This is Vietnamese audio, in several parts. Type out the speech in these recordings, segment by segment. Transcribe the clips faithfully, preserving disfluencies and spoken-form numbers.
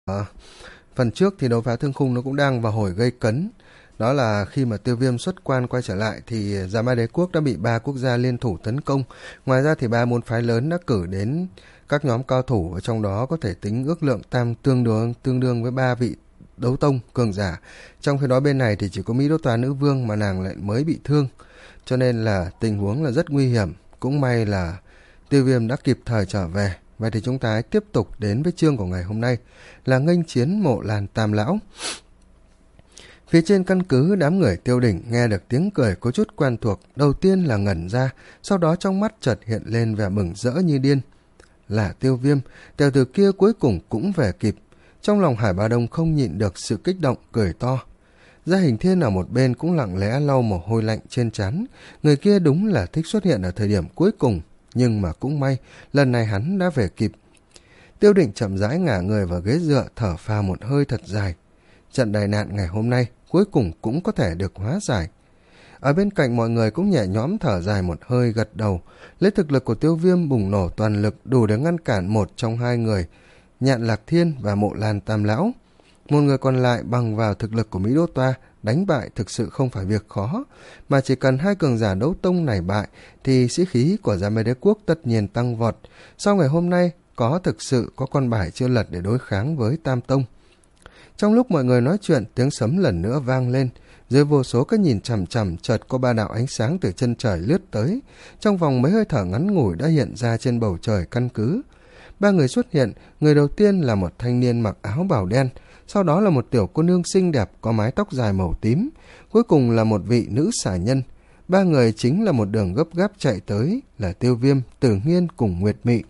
Phần trước thì đấu phá thương khung nó cũng đang vào hồi gây cấn. Đó là khi mà Tiêu Viêm xuất quan quay trở lại thì Dạ Ma Đế Quốc đã bị ba quốc gia liên thủ tấn công. Ngoài ra thì ba môn phái lớn đã cử đến các nhóm cao thủ, và trong đó có thể tính ước lượng tam tương đương tương đương với ba vị đấu tông cường giả. Trong khi đó bên này thì chỉ có Mỹ Đô Tòa Nữ Vương mà nàng lại mới bị thương, cho nên là tình huống là rất nguy hiểm. Cũng may là Tiêu Viêm đã kịp thời trở về. Vậy thì chúng ta hãy tiếp tục đến với chương của ngày hôm nay là nghênh chiến Mộ Lan Tam Lão. Phía trên căn cứ, đám người Tiêu Đỉnh nghe được tiếng cười có chút quen thuộc, đầu tiên là ngẩn ra, sau đó trong mắt chợt hiện lên vẻ mừng rỡ như điên. Là Tiêu Viêm, tiểu tử kia cuối cùng cũng về kịp. Trong lòng Hải Ba Đông không nhịn được sự kích động, cười to. Gia Hình Thiên ở một bên cũng lặng lẽ lau mồ hôi lạnh trên trán. Người kia đúng là thích xuất hiện ở thời điểm cuối cùng, nhưng mà cũng may, lần này hắn đã về kịp. Tiêu Đỉnh chậm rãi ngả người vào ghế dựa, thở phào một hơi thật dài. Trận đại nạn ngày hôm nay cuối cùng cũng có thể được hóa giải. Ở bên cạnh mọi người cũng nhẹ nhõm thở dài một hơi, gật đầu. Lấy thực lực của Tiêu Viêm bùng nổ toàn lực đủ để ngăn cản một trong hai người, Nhạn Lạc Thiên và Mộ Lan Tam Lão. Một người còn lại bằng vào thực lực của Mỹ Đô Toa đánh bại thực sự không phải việc khó, mà chỉ cần hai cường giả đấu tông này bại thì sĩ khí của Dạ Ma Đế Quốc tất nhiên tăng vọt. Sau ngày hôm nay có thực sự có con bài chưa lật để đối kháng với Tam Tông. Trong lúc mọi người nói chuyện, tiếng sấm lần nữa vang lên. Dưới vô số cái nhìn chằm chằm, chợt có ba đạo ánh sáng từ chân trời lướt tới. Trong vòng mấy hơi thở ngắn ngủi đã hiện ra trên bầu trời căn cứ. Ba người xuất hiện, người đầu tiên là một thanh niên mặc áo bào đen, sau đó là một tiểu cô nương xinh đẹp có mái tóc dài màu tím, cuối cùng là một vị nữ xà nhân. Ba người chính là một đường gấp gáp chạy tới, là Tiêu Viêm, Tử Nghiên cùng Nguyệt Mị.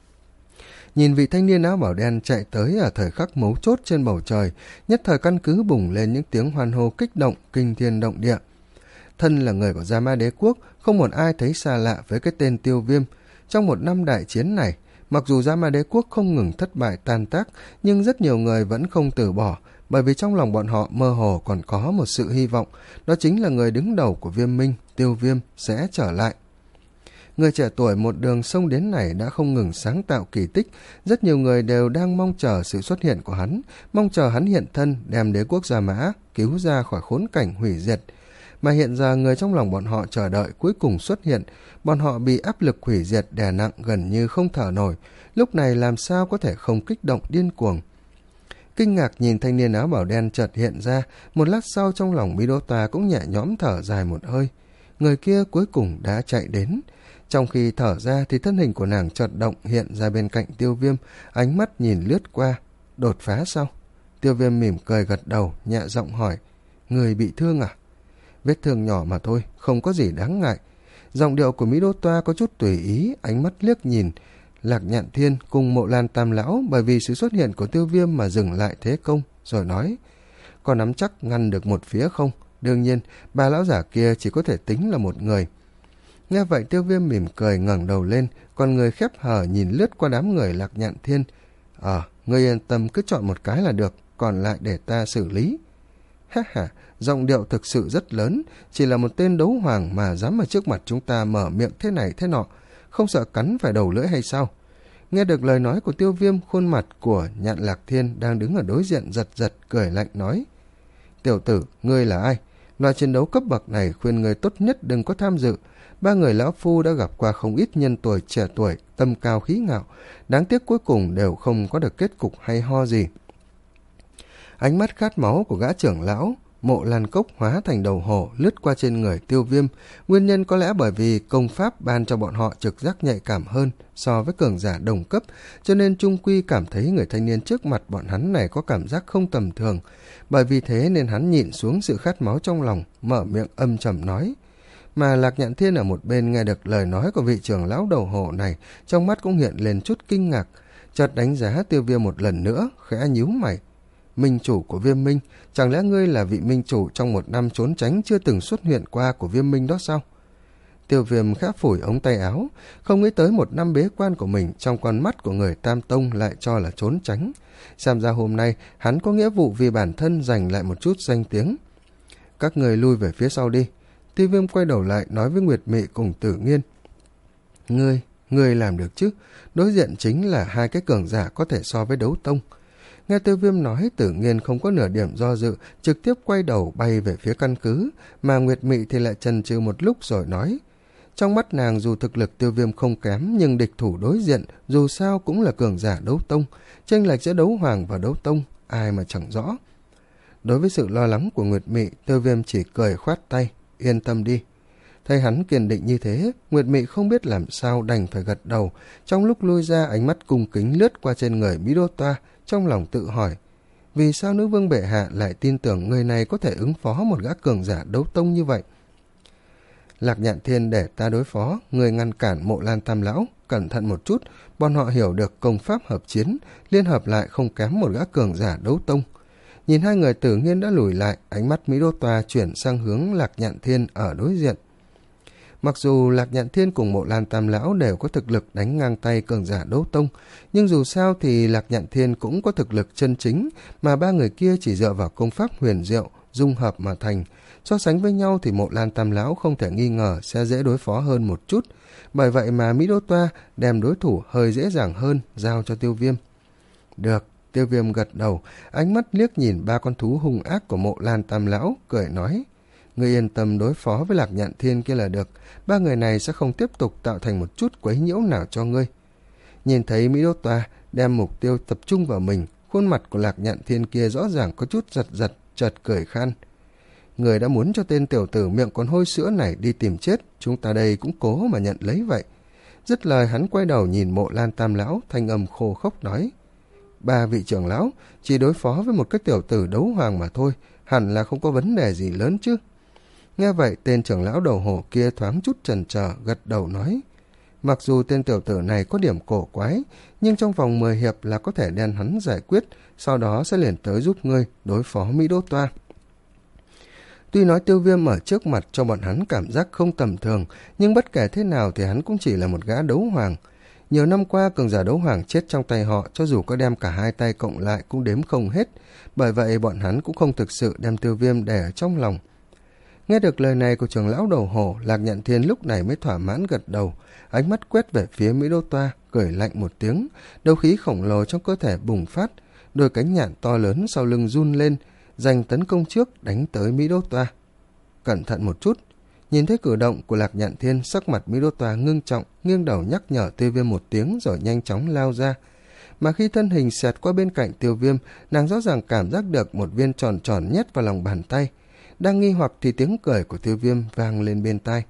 Nhìn vị thanh niên áo bảo đen chạy tới ở thời khắc mấu chốt trên bầu trời, nhất thời căn cứ bùng lên những tiếng hoan hô kích động, kinh thiên động địa. Thân là người của Dạ Ma Đế Quốc, không một ai thấy xa lạ với cái tên Tiêu Viêm. Trong một năm đại chiến này, mặc dù Dạ Ma Đế Quốc không ngừng thất bại tan tác, nhưng rất nhiều người vẫn không từ bỏ, bởi vì trong lòng bọn họ mơ hồ còn có một sự hy vọng, đó chính là người đứng đầu của Viêm Minh, Tiêu Viêm sẽ trở lại. Người trẻ tuổi một đường sông đến này đã không ngừng sáng tạo kỳ tích, rất nhiều người đều đang mong chờ sự xuất hiện của hắn, mong chờ hắn hiện thân đem đế quốc Gia Mã cứu ra khỏi khốn cảnh hủy diệt. Mà hiện giờ người trong lòng bọn họ chờ đợi cuối cùng xuất hiện, bọn họ bị áp lực hủy diệt đè nặng gần như không thở nổi, lúc này làm sao có thể không kích động điên cuồng. Kinh ngạc nhìn thanh niên áo bảo đen chợt hiện ra, một lát sau trong lòng Mỹ Đô Tòa cũng nhẹ nhõm thở dài một hơi. Người kia cuối cùng đã chạy đến. Trong khi thở ra thì thân hình của nàng chợt động hiện ra bên cạnh Tiêu Viêm, ánh mắt nhìn lướt qua. Đột phá sao? Tiêu Viêm mỉm cười gật đầu, nhẹ giọng hỏi. Người bị thương à? Vết thương nhỏ mà thôi, không có gì đáng ngại. Giọng điệu của Mỹ Đô Toa có chút tùy ý, ánh mắt liếc nhìn Lạc Nhạn Thiên cùng Mộ Lan Tam Lão bởi vì sự xuất hiện của Tiêu Viêm mà dừng lại thế công, rồi nói. Có nắm chắc ngăn được một phía không? Đương nhiên, ba lão giả kia chỉ có thể tính là một người. Nghe vậy Tiêu Viêm mỉm cười ngẩng đầu lên, còn người khép hờ nhìn lướt qua đám người Lạc Nhạn Thiên. Ờ, ngươi yên tâm cứ chọn một cái là được, còn lại để ta xử lý. Ha ha, giọng điệu thực sự rất lớn, chỉ là một tên đấu hoàng mà dám ở trước mặt chúng ta mở miệng thế này thế nọ, không sợ cắn phải đầu lưỡi hay sao? Nghe được lời nói của Tiêu Viêm, khuôn mặt của Nhạn Lạc Thiên đang đứng ở đối diện giật giật cười lạnh nói. Tiểu tử, ngươi là ai? Loại chiến đấu cấp bậc này khuyên người tốt nhất đừng có tham dự. Ba người lão phu đã gặp qua không ít nhân tuổi trẻ tuổi, tâm cao khí ngạo, đáng tiếc cuối cùng đều không có được kết cục hay ho gì. Ánh mắt khát máu của gã trưởng lão Mộ Lan Cốc hóa thành đầu hổ lướt qua trên người Tiêu Viêm, nguyên nhân có lẽ bởi vì công pháp ban cho bọn họ trực giác nhạy cảm hơn so với cường giả đồng cấp, cho nên chung quy cảm thấy người thanh niên trước mặt bọn hắn này có cảm giác không tầm thường. Bởi vì thế nên hắn nhịn xuống sự khát máu trong lòng, mở miệng âm trầm nói. Mà Lạc Nhạn Thiên ở một bên nghe được lời nói của vị trưởng lão đầu hổ này, trong mắt cũng hiện lên chút kinh ngạc, chợt đánh giá Tiêu Viêm một lần nữa, khẽ nhíu mày. Minh chủ của Viêm Minh, chẳng lẽ ngươi là vị minh chủ trong một năm trốn tránh chưa từng xuất hiện qua của Viêm Minh đó sao? Tiêu Viêm khẽ phủi ống tay áo, không nghĩ tới một năm bế quan của mình trong con mắt của người Tam Tông lại cho là trốn tránh. Xem ra hôm nay hắn có nghĩa vụ vì bản thân giành lại một chút danh tiếng. Các người lui về phía sau đi. Tiêu Viêm quay đầu lại nói với Nguyệt Mị cùng Tử Nghiên. Ngươi, ngươi làm được chứ? Đối diện chính là hai cái cường giả có thể so với đấu tông. Nghe Tiêu Viêm nói, Tử Nghiên không có nửa điểm do dự, trực tiếp quay đầu bay về phía căn cứ, mà Nguyệt Mị thì lại chần chừ một lúc rồi nói. Trong mắt nàng dù thực lực Tiêu Viêm không kém, nhưng địch thủ đối diện dù sao cũng là cường giả đấu tông, chênh lệch giữa đấu hoàng và đấu tông, ai mà chẳng rõ. Đối với sự lo lắng của Nguyệt Mị, Tiêu Viêm chỉ cười khoát tay, yên tâm đi. Thấy hắn kiên định như thế, Nguyệt Mị không biết làm sao đành phải gật đầu, trong lúc lui ra ánh mắt cung kính lướt qua trên người Mỹ Đô Toa, trong lòng tự hỏi, vì sao nữ vương bệ hạ lại tin tưởng người này có thể ứng phó một gã cường giả đấu tông như vậy? Lạc Nhạn Thiên để ta đối phó, người ngăn cản Mộ Lan Tam Lão, cẩn thận một chút, bọn họ hiểu được công pháp hợp chiến, liên hợp lại không kém một gã cường giả đấu tông. Nhìn hai người Tử Nghiên đã lùi lại, ánh mắt Mỹ Đô Toa chuyển sang hướng Lạc Nhạn Thiên ở đối diện. Mặc dù Lạc Nhạn Thiên cùng Mộ Lan Tam Lão đều có thực lực đánh ngang tay cường giả đấu tông, nhưng dù sao thì Lạc Nhạn Thiên cũng có thực lực chân chính, mà ba người kia chỉ dựa vào công pháp huyền diệu, dung hợp mà thành. So sánh với nhau thì Mộ Lan Tam Lão không thể nghi ngờ sẽ dễ đối phó hơn một chút, bởi vậy mà Mỹ Đô Toa đem đối thủ hơi dễ dàng hơn, giao cho Tiêu Viêm. Được, Tiêu Viêm gật đầu, ánh mắt liếc nhìn ba con thú hung ác của Mộ Lan Tam Lão, cười nói. Ngươi yên tâm đối phó với Lạc Nhạn Thiên kia là được, ba người này sẽ không tiếp tục tạo thành một chút quấy nhiễu nào cho ngươi. Nhìn thấy Mỹ Đô Toa đem mục tiêu tập trung vào mình, khuôn mặt của Lạc Nhạn Thiên kia rõ ràng có chút giật giật, chợt cười khan. Người đã muốn cho tên tiểu tử miệng còn hôi sữa này đi tìm chết, chúng ta đây cũng cố mà nhận lấy vậy. Dứt lời hắn quay đầu nhìn Mộ Lan Tam Lão, thanh âm khô khốc nói. Ba vị trưởng lão, chỉ đối phó với một cái tiểu tử đấu hoàng mà thôi, hẳn là không có vấn đề gì lớn chứ. Nghe vậy, tên trưởng lão đầu hổ kia thoáng chút chần chờ, gật đầu nói. Mặc dù tên tiểu tử này có điểm cổ quái, nhưng trong vòng mười hiệp là có thể đem hắn giải quyết, sau đó sẽ liền tới giúp ngươi đối phó Mỹ Đô Toa. Tuy nói Tiêu Viêm ở trước mặt cho bọn hắn cảm giác không tầm thường, nhưng bất kể thế nào thì hắn cũng chỉ là một gã đấu hoàng. Nhiều năm qua cường giả đấu hoàng chết trong tay họ, cho dù có đem cả hai tay cộng lại cũng đếm không hết, bởi vậy bọn hắn cũng không thực sự đem Tiêu Viêm để ở trong lòng. Nghe được lời này của trưởng lão đầu hổ, Lạc Nhạn Thiên lúc này mới thỏa mãn gật đầu, ánh mắt quét về phía Mỹ Đô Toa, cười lạnh một tiếng, đấu khí khổng lồ trong cơ thể bùng phát, đôi cánh nhạn to lớn sau lưng run lên, giành tấn công trước đánh tới Mỹ Đô Toa. Cẩn thận một chút. Nhìn thấy cử động của Lạc Nhạn Thiên, sắc mặt Mỹ Đô Toa ngưng trọng, nghiêng đầu nhắc nhở Tiêu Viêm một tiếng rồi nhanh chóng lao ra. Mà khi thân hình xẹt qua bên cạnh Tiêu Viêm, nàng rõ ràng cảm giác được một viên tròn tròn nhét vào lòng bàn tay. Đang nghi hoặc thì tiếng cười của Tiêu Viêm vang lên bên tai.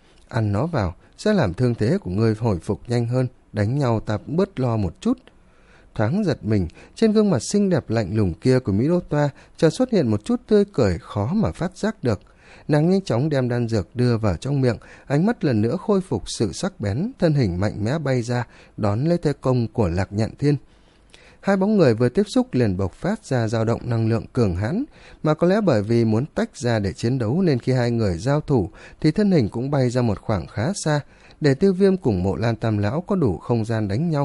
Ăn nó vào, sẽ làm thương thế của ngươi hồi phục nhanh hơn, đánh nhau ta cũng bớt lo một chút. Thoáng giật mình, trên gương mặt xinh đẹp lạnh lùng kia của Mỹ Đô Toa chợt xuất hiện một chút tươi cười khó mà phát giác được. Nàng nhanh chóng đem đan dược đưa vào trong miệng, ánh mắt lần nữa khôi phục sự sắc bén, thân hình mạnh mẽ bay ra, đón lấy thế công của Lạc Nhạn Thiên. Hai bóng người vừa tiếp xúc liền bộc phát ra dao động năng lượng cường hãn, mà có lẽ bởi vì muốn tách ra để chiến đấu nên khi hai người giao thủ thì thân hình cũng bay ra một khoảng khá xa, để Tiêu Viêm cùng Mộ Lan Tam Lão có đủ không gian đánh nhau.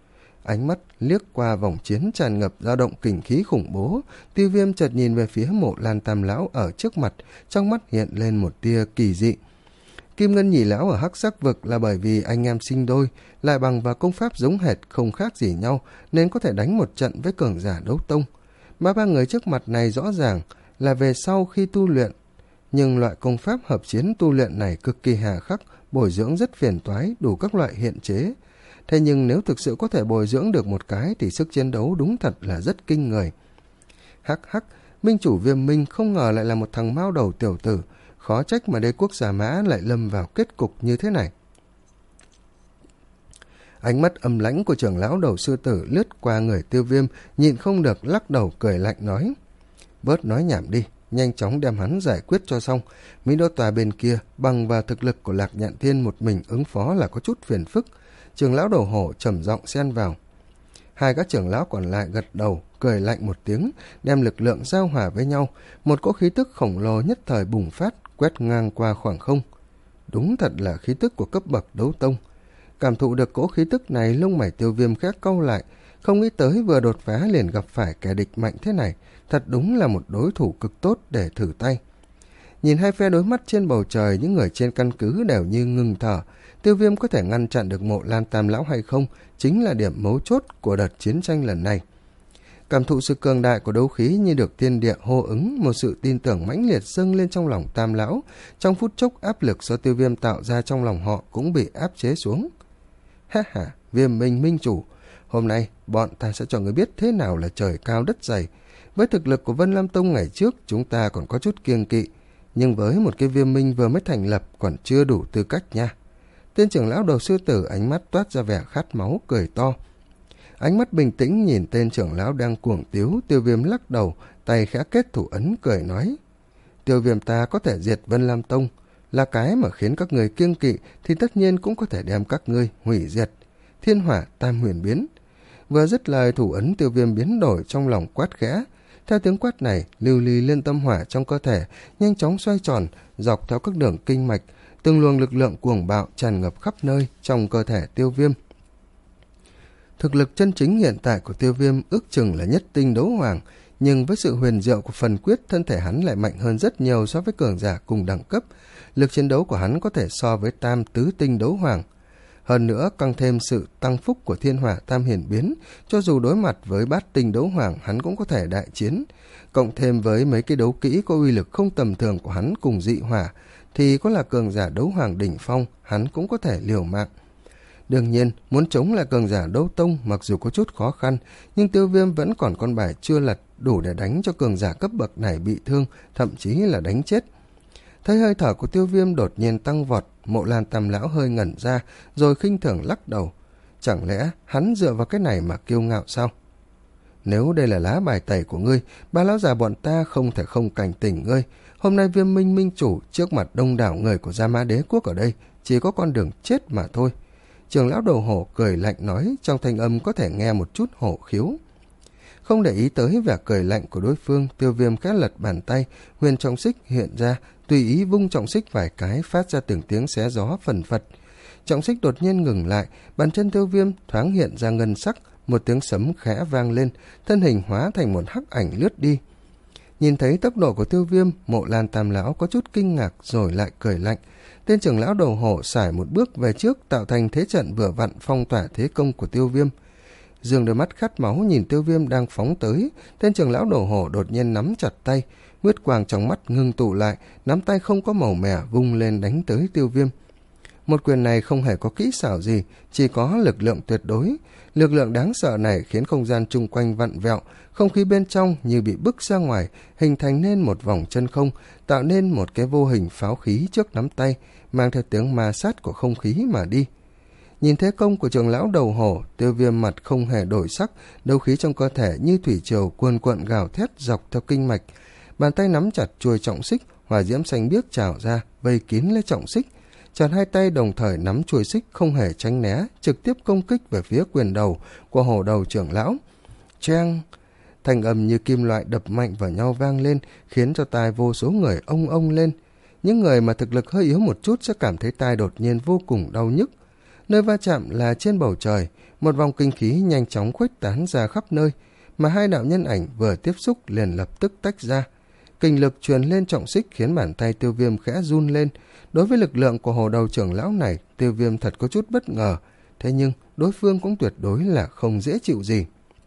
Ánh mắt liếc qua vòng chiến tràn ngập dao động kình khí khủng bố, Tiêu Viêm chợt nhìn về phía Mộ Lan Tam Lão ở trước mặt, trong mắt hiện lên một tia kỳ dị. Kim Ngân Nhị Lão ở Hắc Sắc Vực là bởi vì anh em sinh đôi, lại bằng và công pháp giống hệt không khác gì nhau, nên có thể đánh một trận với cường giả đấu tông. Mà ba người trước mặt này rõ ràng là về sau khi tu luyện, nhưng loại công pháp hợp chiến tu luyện này cực kỳ hà khắc, bồi dưỡng rất phiền toái, đủ các loại hiện chế. Thế nhưng nếu thực sự có thể bồi dưỡng được một cái thì sức chiến đấu đúng thật là rất kinh người. Hắc hắc, minh chủ Viêm Minh không ngờ lại là một thằng mao đầu tiểu tử, khó trách mà đế quốc Giả Mã lại lâm vào kết cục như thế này. Ánh mắt âm lãnh của trưởng lão đầu sư tử lướt qua người Tiêu Viêm, nhịn không được lắc đầu cười lạnh nói. Bớt nói nhảm đi, nhanh chóng đem hắn giải quyết cho xong. Mỹ Đô Tòa bên kia, bằng vào thực lực của Lạc Nhạn Thiên một mình ứng phó là có chút phiền phức. Trưởng lão đầu hổ trầm giọng xen vào. Hai các trưởng lão còn lại gật đầu, cười lạnh một tiếng, đem lực lượng giao hòa với nhau. Một cỗ khí tức khổng lồ nhất thời bùng phát, quét ngang qua khoảng không. Đúng thật là khí tức của cấp bậc đấu tông. Cảm thụ được cỗ khí tức này, lông mày Tiêu Viêm khẽ cau lại, không nghĩ tới vừa đột phá liền gặp phải kẻ địch mạnh thế này, thật đúng là một đối thủ cực tốt để thử tay. Nhìn hai phe đối mắt trên bầu trời, những người trên căn cứ đều như ngừng thở. Tiêu Viêm có thể ngăn chặn được Mộ Lan Tam Lão hay không chính là điểm mấu chốt của đợt chiến tranh lần này. Cảm thụ sự cường đại của đấu khí như được thiên địa hô ứng, một sự tin tưởng mãnh liệt dâng lên trong lòng Tam lão. Trong phút chốc, áp lực do Tiêu Viêm tạo ra trong lòng họ cũng bị áp chế xuống. Ha ha, Viêm Minh minh chủ, hôm nay bọn ta sẽ cho người biết thế nào là trời cao đất dày. Với thực lực của Vân Lam Tông ngày trước, chúng ta còn có chút kiêng kỵ, nhưng với một cái Viêm Minh vừa mới thành lập còn chưa đủ tư cách nha. Tên trưởng lão đầu sư tử ánh mắt toát ra vẻ khát máu, cười to. Ánh mắt bình tĩnh nhìn tên trưởng lão đang cuồng tiếu. Tiêu Viêm lắc đầu, tay khẽ kết thủ ấn, cười nói: Tiêu Viêm ta có thể diệt Vân Lam Tông, là cái mà khiến các người kiêng kỵ, thì tất nhiên cũng có thể đem các ngươi hủy diệt. Thiên hỏa tam huyền biến. Vừa dứt lời, thủ ấn Tiêu Viêm biến đổi, trong lòng quát khẽ. Theo tiếng quát này, lưu ly liên tâm hỏa trong cơ thể nhanh chóng xoay tròn, dọc theo các đường kinh mạch, từng luồng lực lượng cuồng bạo tràn ngập khắp nơi trong cơ thể Tiêu Viêm. Thực lực chân chính hiện tại của Tiêu Viêm ước chừng là nhất tinh đấu hoàng, nhưng với sự huyền diệu của phần quyết, thân thể hắn lại mạnh hơn rất nhiều so với cường giả cùng đẳng cấp. Lực chiến đấu của hắn có thể so với tam tứ tinh đấu hoàng. Hơn nữa, tăng thêm sự tăng phúc của thiên hỏa tam hiển biến, cho dù đối mặt với bát tinh đấu hoàng, hắn cũng có thể đại chiến. Cộng thêm với mấy cái đấu kỹ có uy lực không tầm thường của hắn cùng dị hỏa, thì có là cường giả đấu hoàng đỉnh phong, hắn cũng có thể liều mạng. Đương nhiên, muốn chống lại cường giả đấu tông mặc dù có chút khó khăn, nhưng Tiêu Viêm vẫn còn con bài chưa lật đủ để đánh cho cường giả cấp bậc này bị thương, thậm chí là đánh chết. Thấy hơi thở của Tiêu Viêm đột nhiên tăng vọt, Mộ Lan Tam lão hơi ngẩn ra, rồi khinh thường lắc đầu. Chẳng lẽ hắn dựa vào cái này mà kiêu ngạo sao? Nếu đây là lá bài tẩy của ngươi, ba lão già bọn ta không thể không cảnh tỉnh ngươi. Hôm nay Viêm Minh minh chủ trước mặt đông đảo người của Gia Mã Đế quốc ở đây, chỉ có con đường chết mà thôi. Trưởng lão đầu hổ cười lạnh nói, trong thanh âm có thể nghe một chút hổ khiếu. Không để ý tới vẻ cười lạnh của đối phương, Tiêu Viêm khẽ lật bàn tay, huyền trọng xích hiện ra, tùy ý vung trọng xích vài cái, phát ra từng tiếng xé gió phần phật. Trọng xích đột nhiên ngừng lại, bàn chân Tiêu Viêm thoáng hiện ra ngân sắc, một tiếng sấm khẽ vang lên, thân hình hóa thành một hắc ảnh lướt đi. Nhìn thấy tốc độ của Tiêu Viêm, Mộ Lan Tam lão có chút kinh ngạc rồi lại cười lạnh. Tên trưởng lão đầu hổ sải một bước về trước, tạo thành thế trận vừa vặn phong tỏa thế công của Tiêu Viêm. Dương đôi mắt khát máu nhìn Tiêu Viêm đang phóng tới, tên trưởng lão đầu hổ đột nhiên nắm chặt tay, huyết quang trong mắt ngưng tụ lại, nắm tay không có màu mẻ vung lên đánh tới Tiêu Viêm. Một quyền này không hề có kỹ xảo gì, chỉ có lực lượng tuyệt đối. Lực lượng đáng sợ này khiến không gian chung quanh vặn vẹo, không khí bên trong như bị bức ra ngoài, hình thành nên một vòng chân không, tạo nên một cái vô hình pháo khí trước nắm tay, mang theo tiếng ma sát của không khí mà đi. Nhìn thế công của trưởng lão đầu hổ, Tiêu Viêm mặt không hề đổi sắc, đấu khí trong cơ thể như thủy triều cuồn cuộn gào thét dọc theo kinh mạch. Bàn tay nắm chặt chuôi trọng xích, hỏa diễm xanh biếc trào ra, vây kín lấy trọng xích. Chặt hai tay đồng thời nắm chuôi xích không hề tránh né, trực tiếp công kích về phía quyền đầu của hổ đầu trưởng lão. Cheng! Thanh âm như kim loại đập mạnh vào nhau vang lên, khiến cho tai vô số người ông ông lên. Những người mà thực lực hơi yếu một chút sẽ cảm thấy tai đột nhiên vô cùng đau nhức. Nơi va chạm là trên bầu trời, một vòng kinh khí nhanh chóng khuếch tán ra khắp nơi, mà hai đạo nhân ảnh vừa tiếp xúc liền lập tức tách ra. Kình lực truyền lên trọng xích khiến bàn tay Tiêu Viêm khẽ run lên. Đối với lực lượng của hồ đầu trưởng lão này, Tiêu Viêm thật có chút bất ngờ, thế nhưng đối phương cũng tuyệt đối là không dễ chịu gì.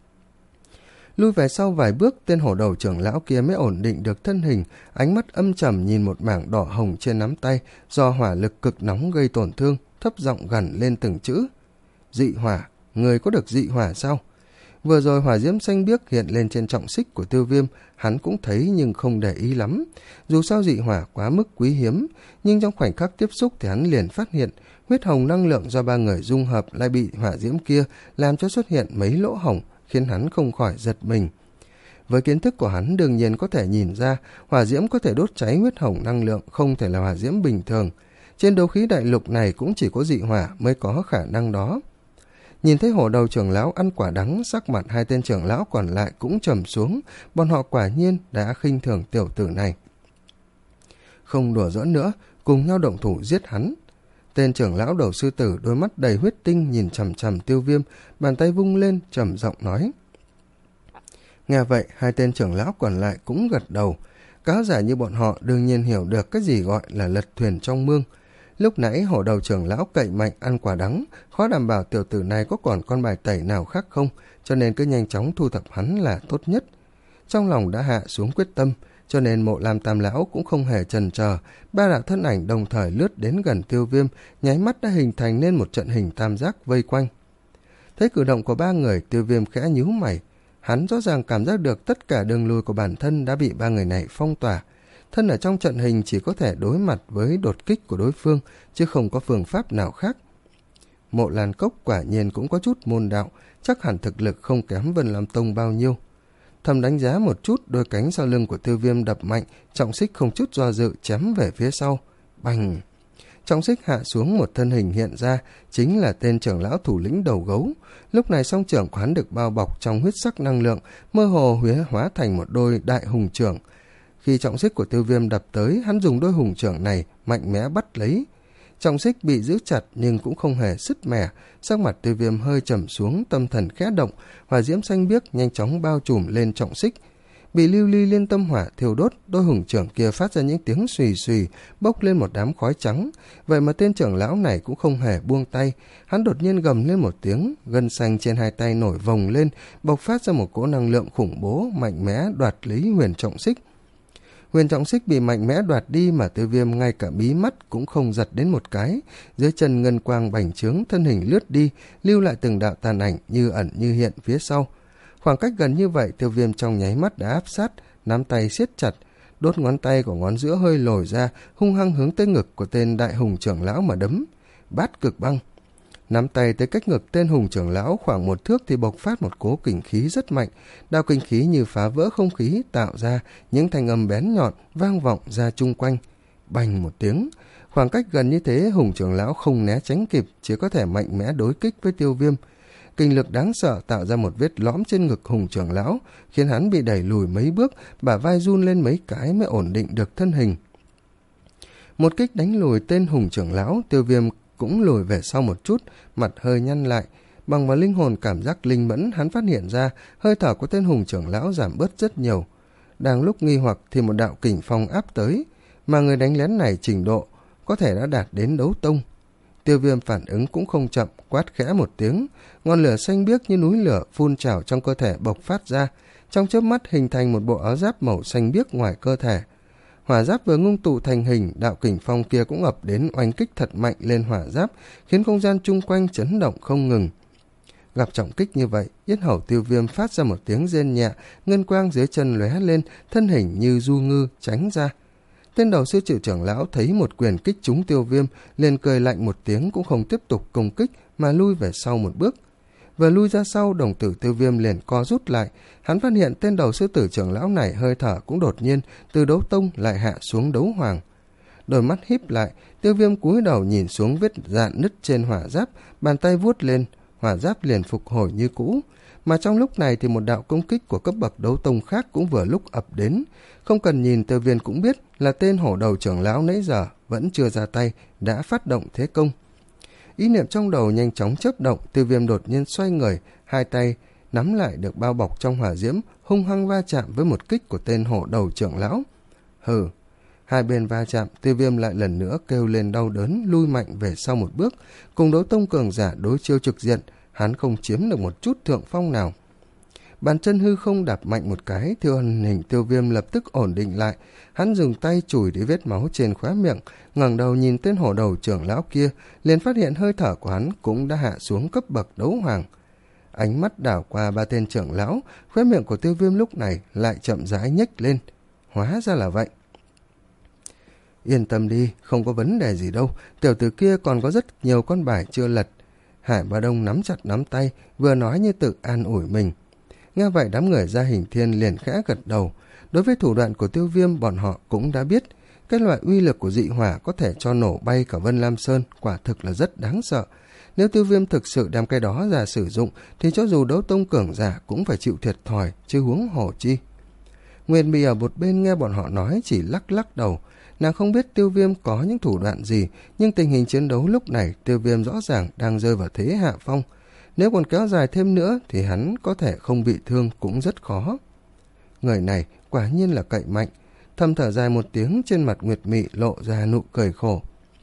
Lui về sau vài bước, tên hổ đầu trưởng lão kia mới ổn định được thân hình, ánh mắt âm trầm nhìn một mảng đỏ hồng trên nắm tay do hỏa lực cực nóng gây tổn thương, thấp giọng gằn lên từng chữ. Dị hỏa, người có được dị hỏa sao? Vừa rồi hỏa diễm xanh biếc hiện lên trên trọng xích của Tiêu Viêm, hắn cũng thấy nhưng không để ý lắm. Dù sao dị hỏa quá mức quý hiếm, nhưng trong khoảnh khắc tiếp xúc thì hắn liền phát hiện huyết hồng năng lượng do ba người dung hợp lại bị hỏa diễm kia làm cho xuất hiện mấy lỗ hổng, khiến hắn không khỏi giật mình. Với kiến thức của hắn đương nhiên có thể nhìn ra hỏa diễm có thể đốt cháy huyết hồng năng lượng, không thể là hỏa diễm bình thường. Trên đấu khí đại lục này cũng chỉ có dị hỏa mới có khả năng đó. Nhìn thấy hổ đầu trưởng lão ăn quả đắng, sắc mặt hai tên trưởng lão còn lại cũng trầm xuống, bọn họ quả nhiên đã khinh thường tiểu tử này. Không đùa giỡn nữa, cùng nhau động thủ giết hắn. Tên trưởng lão đầu sư tử đôi mắt đầy huyết tinh nhìn chằm chằm Tiêu Viêm, bàn tay vung lên trầm giọng nói. Nghe vậy, hai tên trưởng lão còn lại cũng gật đầu. Cáo giả như bọn họ đương nhiên hiểu được cái gì gọi là lật thuyền trong mương. Lúc nãy hổ đầu trưởng lão cậy mạnh ăn quả đắng, khó đảm bảo tiểu tử này có còn con bài tẩy nào khác không, cho nên cứ nhanh chóng thu thập hắn là tốt nhất. Trong lòng đã hạ xuống quyết tâm, cho nên Mộ Lam Tam lão cũng không hề chần chờ, ba đạo thân ảnh đồng thời lướt đến gần Tiêu Viêm, nháy mắt đã hình thành nên một trận hình tam giác vây quanh. Thấy cử động của ba người, Tiêu Viêm khẽ nhíu mày, hắn rõ ràng cảm giác được tất cả đường lui của bản thân đã bị ba người này phong tỏa. Thân ở trong trận hình chỉ có thể đối mặt với đột kích của đối phương, chứ không có phương pháp nào khác. Mộ Lan Cốc quả nhiên cũng có chút môn đạo, chắc hẳn thực lực không kém Vân Lam Tông bao nhiêu. Thầm đánh giá một chút, đôi cánh sau lưng của Tiêu Viêm đập mạnh, trọng xích không chút do dự chém về phía sau. Bành! Trọng xích hạ xuống, một thân hình hiện ra, chính là tên trưởng lão thủ lĩnh đầu gấu. Lúc này song trưởng của hắn được bao bọc trong huyết sắc năng lượng, mơ hồ huyết hóa thành một đôi đại hùng trưởng. Khi trọng xích của Tiêu Viêm đập tới, hắn dùng đôi hùng trưởng này mạnh mẽ bắt lấy. Trọng xích bị giữ chặt nhưng cũng không hề sứt mẻ, sắc mặt Tiêu Viêm hơi trầm xuống, tâm thần khẽ động, hỏa diễm xanh biếc nhanh chóng bao trùm lên trọng xích. Bị lưu ly liên tâm hỏa thiêu đốt, đôi hùng trưởng kia phát ra những tiếng xùy xùy, bốc lên một đám khói trắng. Vậy mà tên trưởng lão này cũng không hề buông tay, hắn đột nhiên gầm lên một tiếng, gân xanh trên hai tay nổi vồng lên, bộc phát ra một cỗ năng lượng khủng bố, mạnh mẽ đoạt lấy huyền trọng xích. Huyền trọng xích bị mạnh mẽ đoạt đi mà Tiêu Viêm ngay cả mí mắt cũng không giật đến một cái. Dưới chân ngân quang bành trướng, thân hình lướt đi, lưu lại từng đạo tàn ảnh như ẩn như hiện phía sau. Khoảng cách gần như vậy, Tiêu Viêm trong nháy mắt đã áp sát, nắm tay siết chặt, đốt ngón tay của ngón giữa hơi lồi ra, hung hăng hướng tới ngực của tên đại hùng trưởng lão mà đấm. Bát cực băng. Nắm tay tới cách ngực tên hùng trưởng lão khoảng một thước thì bộc phát một cỗ kình khí rất mạnh, đạo kình khí như phá vỡ không khí, tạo ra những thanh âm bén nhọn vang vọng ra chung quanh. Bành một tiếng, khoảng cách gần như thế hùng trưởng lão không né tránh kịp, chỉ có thể mạnh mẽ đối kích với Tiêu Viêm. Kinh lực đáng sợ tạo ra một vết lõm trên ngực hùng trưởng lão, khiến hắn bị đẩy lùi mấy bước, bả vai run lên mấy cái mới ổn định được thân hình. Một kích đánh lùi tên hùng trưởng lão, Tiêu Viêm cũng lùi về sau một chút, mặt hơi nhăn lại. Bằng vào linh hồn cảm giác linh mẫn, hắn phát hiện ra hơi thở của tên hùng trưởng lão giảm bớt rất nhiều. Đang lúc nghi hoặc thì một đạo kình phong áp tới, mà người đánh lén này trình độ có thể đã đạt đến đấu tông. Tiêu Viêm phản ứng cũng không chậm, quát khẽ một tiếng, ngọn lửa xanh biếc như núi lửa phun trào trong cơ thể bộc phát ra, trong chớp mắt hình thành một bộ áo giáp màu xanh biếc ngoài cơ thể. Hỏa giáp vừa ngưng tụ thành hình, đạo kình phong kia cũng ập đến oanh kích thật mạnh lên hỏa giáp, khiến không gian chung quanh chấn động không ngừng. Gặp trọng kích như vậy, yết hầu Tiêu Viêm phát ra một tiếng rên nhẹ, ngân quang dưới chân lóe lên, thân hình như du ngư tránh ra. Tên đầu sư triệu trưởng lão thấy một quyền kích trúng Tiêu Viêm, liền cười lạnh một tiếng cũng không tiếp tục công kích mà lui về sau một bước. Vừa lui ra sau, đồng tử Tiêu Viêm liền co rút lại, hắn phát hiện tên đầu sư tử trưởng lão này hơi thở cũng đột nhiên từ đấu tông lại hạ xuống đấu hoàng. Đôi mắt híp lại, Tiêu Viêm cúi đầu nhìn xuống vết dạn nứt trên hỏa giáp, bàn tay vuốt lên, hỏa giáp liền phục hồi như cũ. Mà trong lúc này thì một đạo công kích của cấp bậc đấu tông khác cũng vừa lúc ập đến. Không cần nhìn, Tiêu Viêm cũng biết là tên hổ đầu trưởng lão nãy giờ vẫn chưa ra tay, đã phát động thế công. Ý niệm trong đầu nhanh chóng chớp động, Tiêu Viêm đột nhiên xoay người, hai tay nắm lại được bao bọc trong hỏa diễm, hung hăng va chạm với một kích của tên hổ đầu trưởng lão. Hừ, hai bên va chạm, Tiêu Viêm lại lần nữa kêu lên đau đớn, lui mạnh về sau một bước. Cùng đấu tông cường giả đối chiêu trực diện, hắn không chiếm được một chút thượng phong nào. Bàn chân hư không đạp mạnh một cái, theo hình hình Tiêu Viêm lập tức ổn định lại. Hắn dùng tay chùi đi vết máu trên khóe miệng, ngẩng đầu nhìn tên hổ đầu trưởng lão kia, liền phát hiện hơi thở của hắn cũng đã hạ xuống cấp bậc đấu hoàng. Ánh mắt đảo qua ba tên trưởng lão, khóe miệng của Tiêu Viêm lúc này lại chậm rãi nhếch lên. Hóa ra là vậy. Yên tâm đi, không có vấn đề gì đâu, tiểu tử kia còn có rất nhiều con bài chưa lật. Hải Ba Đông nắm chặt nắm tay, vừa nói như tự an ủi mình. Nghe vậy đám người Gia Hình Thiên liền khẽ gật đầu. Đối với thủ đoạn của Tiêu Viêm, bọn họ cũng đã biết. Cái loại uy lực của dị hỏa có thể cho nổ bay cả Vân Lam Sơn, quả thực là rất đáng sợ. Nếu Tiêu Viêm thực sự đem cái đó ra sử dụng, thì cho dù đấu tông cường giả cũng phải chịu thiệt thòi, chứ huống hồ chi. Nguyệt Mị ở một bên nghe bọn họ nói chỉ lắc lắc đầu. Nàng không biết Tiêu Viêm có những thủ đoạn gì, nhưng tình hình chiến đấu lúc này Tiêu Viêm rõ ràng đang rơi vào thế hạ phong. Nếu còn kéo dài thêm nữa thì hắn có thể không bị thương cũng rất khó. Người này quả nhiên là cậy mạnh. Thầm thở dài một tiếng, trên mặt Nguyệt Mị lộ ra nụ cười khổ.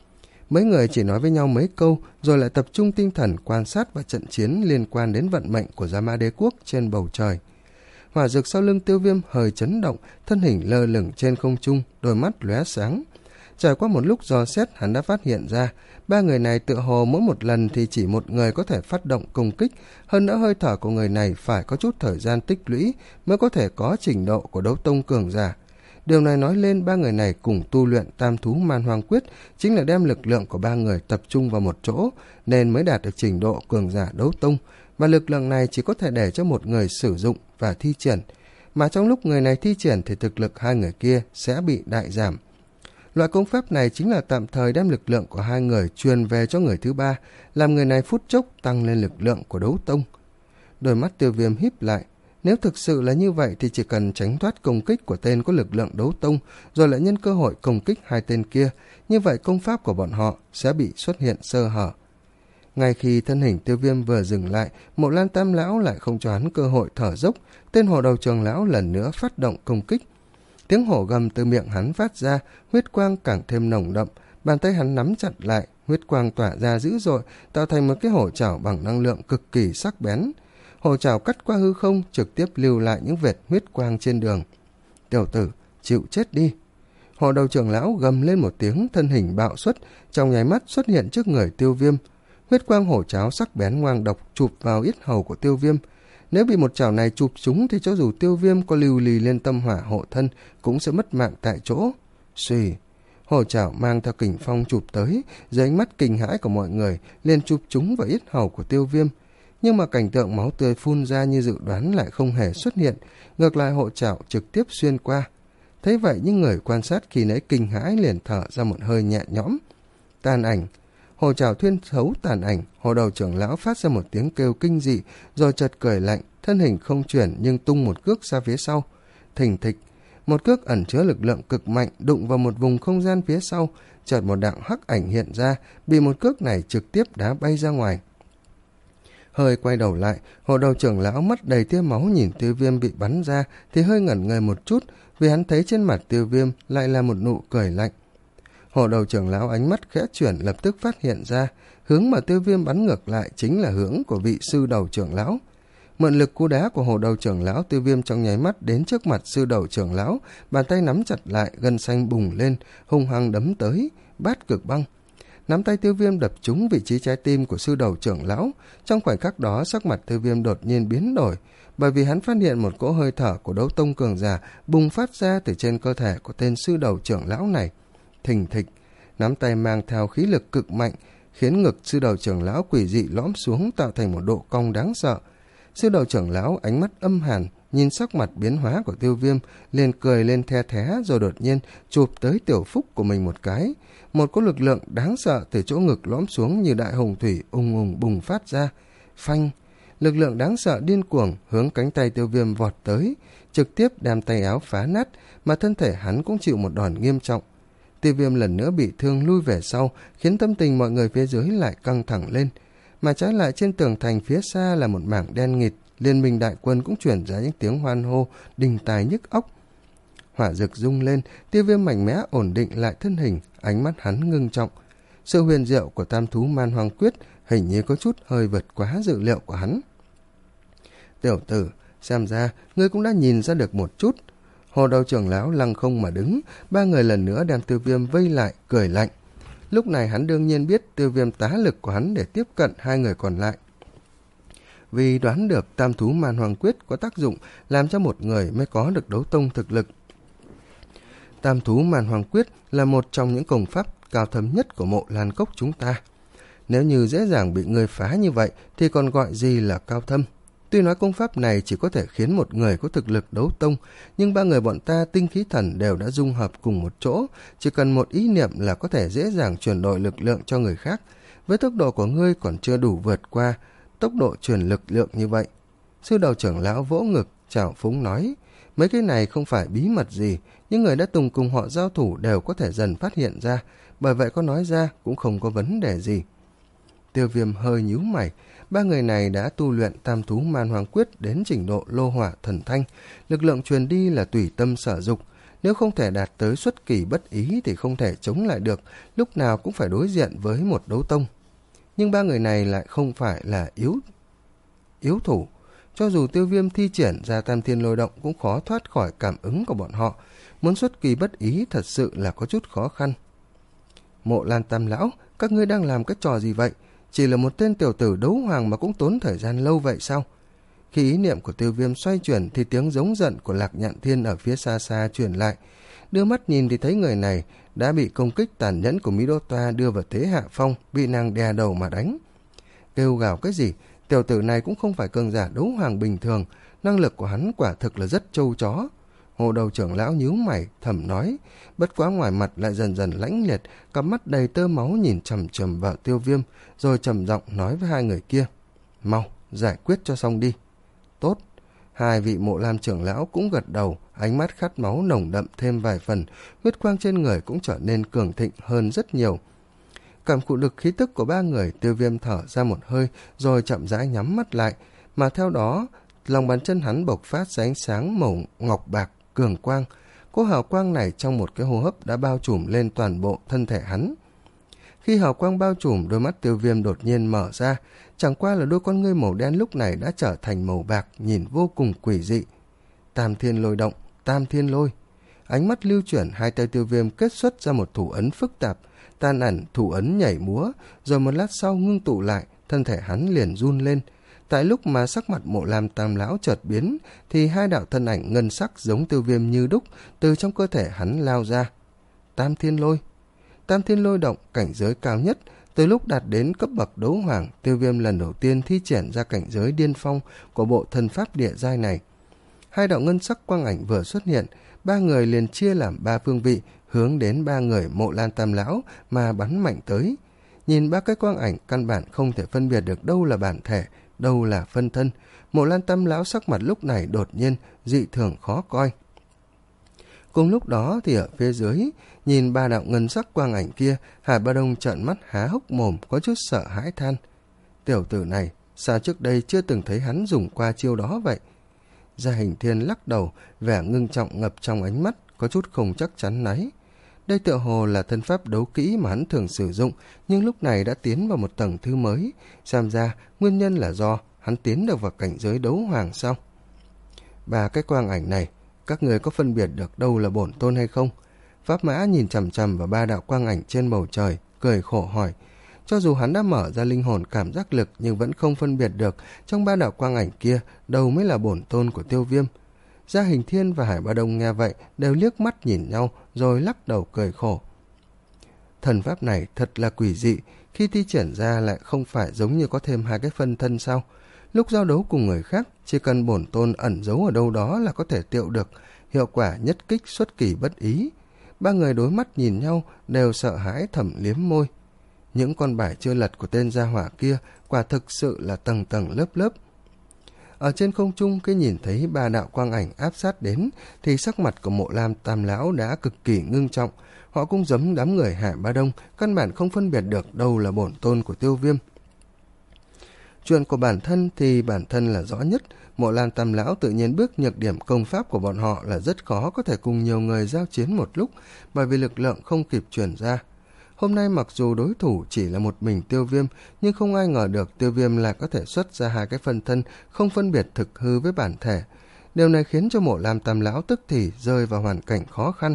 Mấy người chỉ nói với nhau mấy câu rồi lại tập trung tinh thần quan sát vào trận chiến liên quan đến vận mệnh của Gia Mã Đế Quốc trên bầu trời. Hỏa Dực sau lưng Tiêu Viêm hơi chấn động, thân hình lơ lửng trên không trung, đôi mắt lóe sáng. Trải qua một lúc dò xét, hắn đã phát hiện ra ba người này tựa hồ mỗi một lần thì chỉ một người có thể phát động công kích, hơn nữa hơi thở của người này phải có chút thời gian tích lũy mới có thể có trình độ của đấu tông cường giả. Điều này nói lên ba người này cùng tu luyện Tam Thú Man Hoang Quyết, chính là đem lực lượng của ba người tập trung vào một chỗ nên mới đạt được trình độ cường giả đấu tông, và lực lượng này chỉ có thể để cho một người sử dụng và thi triển, mà trong lúc người này thi triển thì thực lực hai người kia sẽ bị đại giảm. Loại công pháp này chính là tạm thời đem lực lượng của hai người truyền về cho người thứ ba, làm người này phút chốc tăng lên lực lượng của đấu tông. Đôi mắt Tiêu Viêm híp lại, nếu thực sự là như vậy thì chỉ cần tránh thoát công kích của tên có lực lượng đấu tông, rồi lại nhân cơ hội công kích hai tên kia, như vậy công pháp của bọn họ sẽ bị xuất hiện sơ hở. Ngay khi thân hình Tiêu Viêm vừa dừng lại, Mộ Lan Tam Lão lại không cho hắn cơ hội thở dốc, tên Hồ Đầu Trường Lão lần nữa phát động công kích. Tiếng hổ gầm từ miệng hắn phát ra, huyết quang càng thêm nồng đậm, bàn tay hắn nắm chặt lại, huyết quang tỏa ra dữ dội, tạo thành một cái hổ chảo bằng năng lượng cực kỳ sắc bén. Hổ chảo cắt qua hư không, trực tiếp lưu lại những vệt huyết quang trên đường. Tiểu tử, chịu chết đi. Hồ Đầu Trưởng Lão gầm lên một tiếng, thân hình bạo xuất, trong nháy mắt xuất hiện trước người Tiêu Viêm. Huyết quang hổ cháo sắc bén ngoang độc chụp vào yết hầu của Tiêu Viêm. Nếu bị một chảo này chụp trúng thì cho dù Tiêu Viêm có lưu lì lên tâm hỏa hộ thân cũng sẽ mất mạng tại chỗ. Xùy, hổ chảo mang theo kình phong chụp tới, dưới ánh mắt kinh hãi của mọi người liền chụp trúng vào yết hầu của Tiêu Viêm. Nhưng mà cảnh tượng máu tươi phun ra như dự đoán lại không hề xuất hiện, ngược lại hộ chảo trực tiếp xuyên qua. Thấy vậy những người quan sát khi nãy kinh hãi liền thở ra một hơi nhẹ nhõm. Tàn ảnh, hồ chảo thuyên thấu tàn ảnh, Hồ Đầu Trưởng Lão phát ra một tiếng kêu kinh dị, rồi chợt cười lạnh, thân hình không chuyển nhưng tung một cước ra phía sau. Thình thịch, một cước ẩn chứa lực lượng cực mạnh đụng vào một vùng không gian phía sau, chợt một đạo hắc ảnh hiện ra, bị một cước này trực tiếp đá bay ra ngoài. Hơi quay đầu lại, Hồ Đầu Trưởng Lão mắt đầy tia máu nhìn Tiêu Viêm bị bắn ra thì hơi ngẩn người một chút, vì hắn thấy trên mặt Tiêu Viêm lại là một nụ cười lạnh. Hồ Đầu Trưởng Lão ánh mắt khẽ chuyển, lập tức phát hiện ra hướng mà Tiêu Viêm bắn ngược lại chính là hướng của vị Sư Đầu Trưởng Lão. Mượn lực cú đá của Hồ Đầu Trưởng Lão, Tiêu Viêm trong nháy mắt đến trước mặt Sư Đầu Trưởng Lão, bàn tay nắm chặt lại, gân xanh bùng lên, hung hăng đấm tới. Bát Cực Băng. Nắm tay Tiêu Viêm đập trúng vị trí trái tim của Sư Đầu Trưởng Lão. Trong khoảnh khắc đó, sắc mặt Tiêu Viêm đột nhiên biến đổi, bởi vì hắn phát hiện một cỗ hơi thở của đấu tông cường giả bùng phát ra từ trên cơ thể của tên Sư Đầu Trưởng Lão này. Thình thịch, nắm tay mang theo khí lực cực mạnh, khiến ngực Sư Đầu Trưởng Lão quỷ dị lõm xuống, tạo thành một độ cong đáng sợ. Sư Đầu Trưởng Lão ánh mắt âm hàn, nhìn sắc mặt biến hóa của Tiêu Viêm, liền cười lên the thé, rồi đột nhiên chụp tới tiểu phúc của mình một cái. Một cỗ lực lượng đáng sợ từ chỗ ngực lõm xuống như đại hồng thủy ùng ùng bùng phát ra. Phanh, lực lượng đáng sợ điên cuồng hướng cánh tay Tiêu Viêm vọt tới, trực tiếp đem tay áo phá nát, mà thân thể hắn cũng chịu một đòn nghiêm trọng. Tiêu Viêm lần nữa bị thương lui về sau, khiến tâm tình mọi người phía dưới lại căng thẳng lên. Mà trái lại trên tường thành phía xa là một mảng đen nghịt, liên minh đại quân cũng chuyển ra những tiếng hoan hô đình tài nhức óc. Hỏa Dực rung lên, Tiêu Viêm mạnh mẽ ổn định lại thân hình, ánh mắt hắn ngưng trọng. Sự huyền diệu của Tam Thú Man Hoang Quyết hình như có chút hơi vượt quá dự liệu của hắn. Tiểu tử, xem ra ngươi cũng đã nhìn ra được một chút. Hồ Đầu Trưởng Lão lăng không mà đứng, ba người lần nữa đem Tiêu Viêm vây lại, cười lạnh. Lúc này hắn đương nhiên biết Tiêu Viêm tá lực của hắn để tiếp cận hai người còn lại. Vì đoán được Tam Thú Man Hoang Quyết có tác dụng làm cho một người mới có được đấu tông thực lực. Tam Thú Man Hoang Quyết là một trong những công pháp cao thâm nhất của Mộ Lan Cốc chúng ta. Nếu như dễ dàng bị người phá như vậy thì còn gọi gì là cao thâm. Tuy nói công pháp này chỉ có thể khiến một người có thực lực đấu tông, nhưng ba người bọn ta tinh khí thần đều đã dung hợp cùng một chỗ, chỉ cần một ý niệm là có thể dễ dàng chuyển đổi lực lượng cho người khác. Với tốc độ của ngươi còn chưa đủ vượt qua tốc độ truyền lực lượng như vậy. Sư Đầu Trưởng Lão vỗ ngực, trào phúng nói, mấy cái này không phải bí mật gì, những người đã từng cùng họ giao thủ đều có thể dần phát hiện ra, bởi vậy có nói ra cũng không có vấn đề gì. Tiêu Viêm hơi nhíu mày, ba người này đã tu luyện Tam Thú Man Hoang Quyết đến trình độ lô hỏa thần thanh, lực lượng truyền đi là tùy tâm sở dục. Nếu không thể đạt tới xuất kỳ bất ý thì không thể chống lại được, lúc nào cũng phải đối diện với một đấu tông. Nhưng ba người này lại không phải là yếu yếu thủ. Cho dù Tiêu Viêm thi triển ra Tam Thiên Lôi Động cũng khó thoát khỏi cảm ứng của bọn họ. Muốn xuất kỳ bất ý thật sự là có chút khó khăn. Mộ Lan Tam lão, các ngươi đang làm cái trò gì vậy? Chỉ là một tên tiểu tử đấu hoàng mà cũng tốn thời gian lâu vậy sao? Khi ý niệm của Tiêu Viêm xoay chuyển thì tiếng giống giận của Lạc Nhạn Thiên ở phía xa xa truyền lại. Đưa mắt nhìn thì thấy người này đã bị công kích tàn nhẫn của Mỹ Đô Toa đưa vào thế hạ phong, bị nàng đè đầu mà đánh. Kêu gào cái gì? Tiểu tử này cũng không phải cường giả đấu hoàng bình thường, năng lực của hắn quả thực là rất trâu chó. Hồ Đầu trưởng lão nhíu mày thầm nói, bất quá ngoài mặt lại dần dần lãnh liệt, cặp mắt đầy tơ máu nhìn chằm chằm vào Tiêu Viêm, rồi trầm giọng nói với hai người kia: mau giải quyết cho xong đi. Tốt. Hai vị Mộ Lam trưởng lão cũng gật đầu, ánh mắt khát máu nồng đậm thêm vài phần, huyết quang trên người cũng trở nên cường thịnh hơn rất nhiều. Cảm thụ được khí tức của ba người, Tiêu Viêm thở ra một hơi rồi chậm rãi nhắm mắt lại, mà theo đó lòng bàn chân hắn bộc phát ra ánh sáng màu ngọc bạc cường quang. Cỗ hào quang này trong một cái hô hấp đã bao trùm lên toàn bộ thân thể hắn. Khi hào quang bao trùm, đôi mắt Tiêu Viêm đột nhiên mở ra, chẳng qua là đôi con ngươi màu đen lúc này đã trở thành màu bạc, nhìn vô cùng quỷ dị. Tam Thiên Lôi Động, Tam Thiên Lôi. Ánh mắt lưu chuyển, hai tay Tiêu Viêm kết xuất ra một thủ ấn phức tạp, tan ảnh thủ ấn nhảy múa, rồi một lát sau ngưng tụ lại, thân thể hắn liền run lên. Tại lúc mà sắc mặt Mộ Lam Tam lão chợt biến, thì hai đạo thân ảnh ngân sắc giống Tiêu Viêm như đúc từ trong cơ thể hắn lao ra. Tam Thiên Lôi. Tam Thiên Lôi Động, cảnh giới cao nhất. Từ lúc đạt đến cấp bậc đấu hoàng, Tiêu Viêm lần đầu tiên thi triển ra cảnh giới điên phong của bộ thần pháp địa giai này. Hai đạo ngân sắc quang ảnh vừa xuất hiện, ba người liền chia làm ba phương vị, hướng đến ba người Mộ Lan Tam lão mà bắn mạnh tới. Nhìn ba cái quang ảnh, căn bản không thể phân biệt được đâu là bản thể, đâu là phân thân. Mộ Lan Tam lão sắc mặt lúc này đột nhiên dị thường khó coi. Cùng lúc đó thì ở phía dưới, nhìn ba đạo ngân sắc quang ảnh kia, Hải Ba Đông trợn mắt há hốc mồm, có chút sợ hãi than. Tiểu tử này, sao trước đây chưa từng thấy hắn dùng qua chiêu đó vậy? Gia Hình Thiên lắc đầu, vẻ ngưng trọng ngập trong ánh mắt, có chút không chắc chắn nói. Đây tựa hồ là thân pháp đấu kỹ mà hắn thường sử dụng, nhưng lúc này đã tiến vào một tầng thứ mới. Xem ra, nguyên nhân là do hắn tiến được vào cảnh giới đấu hoàng sao? Ba cái quang ảnh này, các người có phân biệt được đâu là bổn tôn hay không? Pháp Mã nhìn chằm chằm vào ba đạo quang ảnh trên bầu trời, cười khổ hỏi. Cho dù hắn đã mở ra linh hồn cảm giác lực nhưng vẫn không phân biệt được trong ba đạo quang ảnh kia đâu mới là bổn tôn của Tiêu Viêm. Gia Hình Thiên và Hải Ba Đông nghe vậy đều liếc mắt nhìn nhau rồi lắc đầu cười khổ. Thần pháp này thật là quỷ dị, khi thi triển ra lại không phải giống như có thêm hai cái phân thân sao? Lúc giao đấu cùng người khác, chỉ cần bổn tôn ẩn giấu ở đâu đó là có thể tiệu được, hiệu quả nhất kích xuất kỳ bất ý. Ba người đối mắt nhìn nhau đều sợ hãi thầm liếm môi. Những con bài chưa lật của tên gia hỏa kia quả thực sự là tầng tầng lớp lớp. Ở trên không trung, khi nhìn thấy ba đạo quang ảnh áp sát đến thì sắc mặt của Mộ Lam Tam lão đã cực kỳ ngưng trọng. Họ cũng giống đám người Hải Ba Đông, căn bản không phân biệt được đâu là bổn tôn của Tiêu Viêm. Chuyện của bản thân thì bản thân là rõ nhất. Mộ Lam Tam lão tự nhiên biết nhược điểm công pháp của bọn họ là rất khó có thể cùng nhiều người giao chiến một lúc, bởi vì lực lượng không kịp truyền ra. Hôm nay mặc dù đối thủ chỉ là một mình Tiêu Viêm, nhưng không ai ngờ được Tiêu Viêm lại có thể xuất ra hai cái phân thân không phân biệt thực hư với bản thể. Điều này khiến cho Mộ Lam Tam lão tức thì rơi vào hoàn cảnh khó khăn.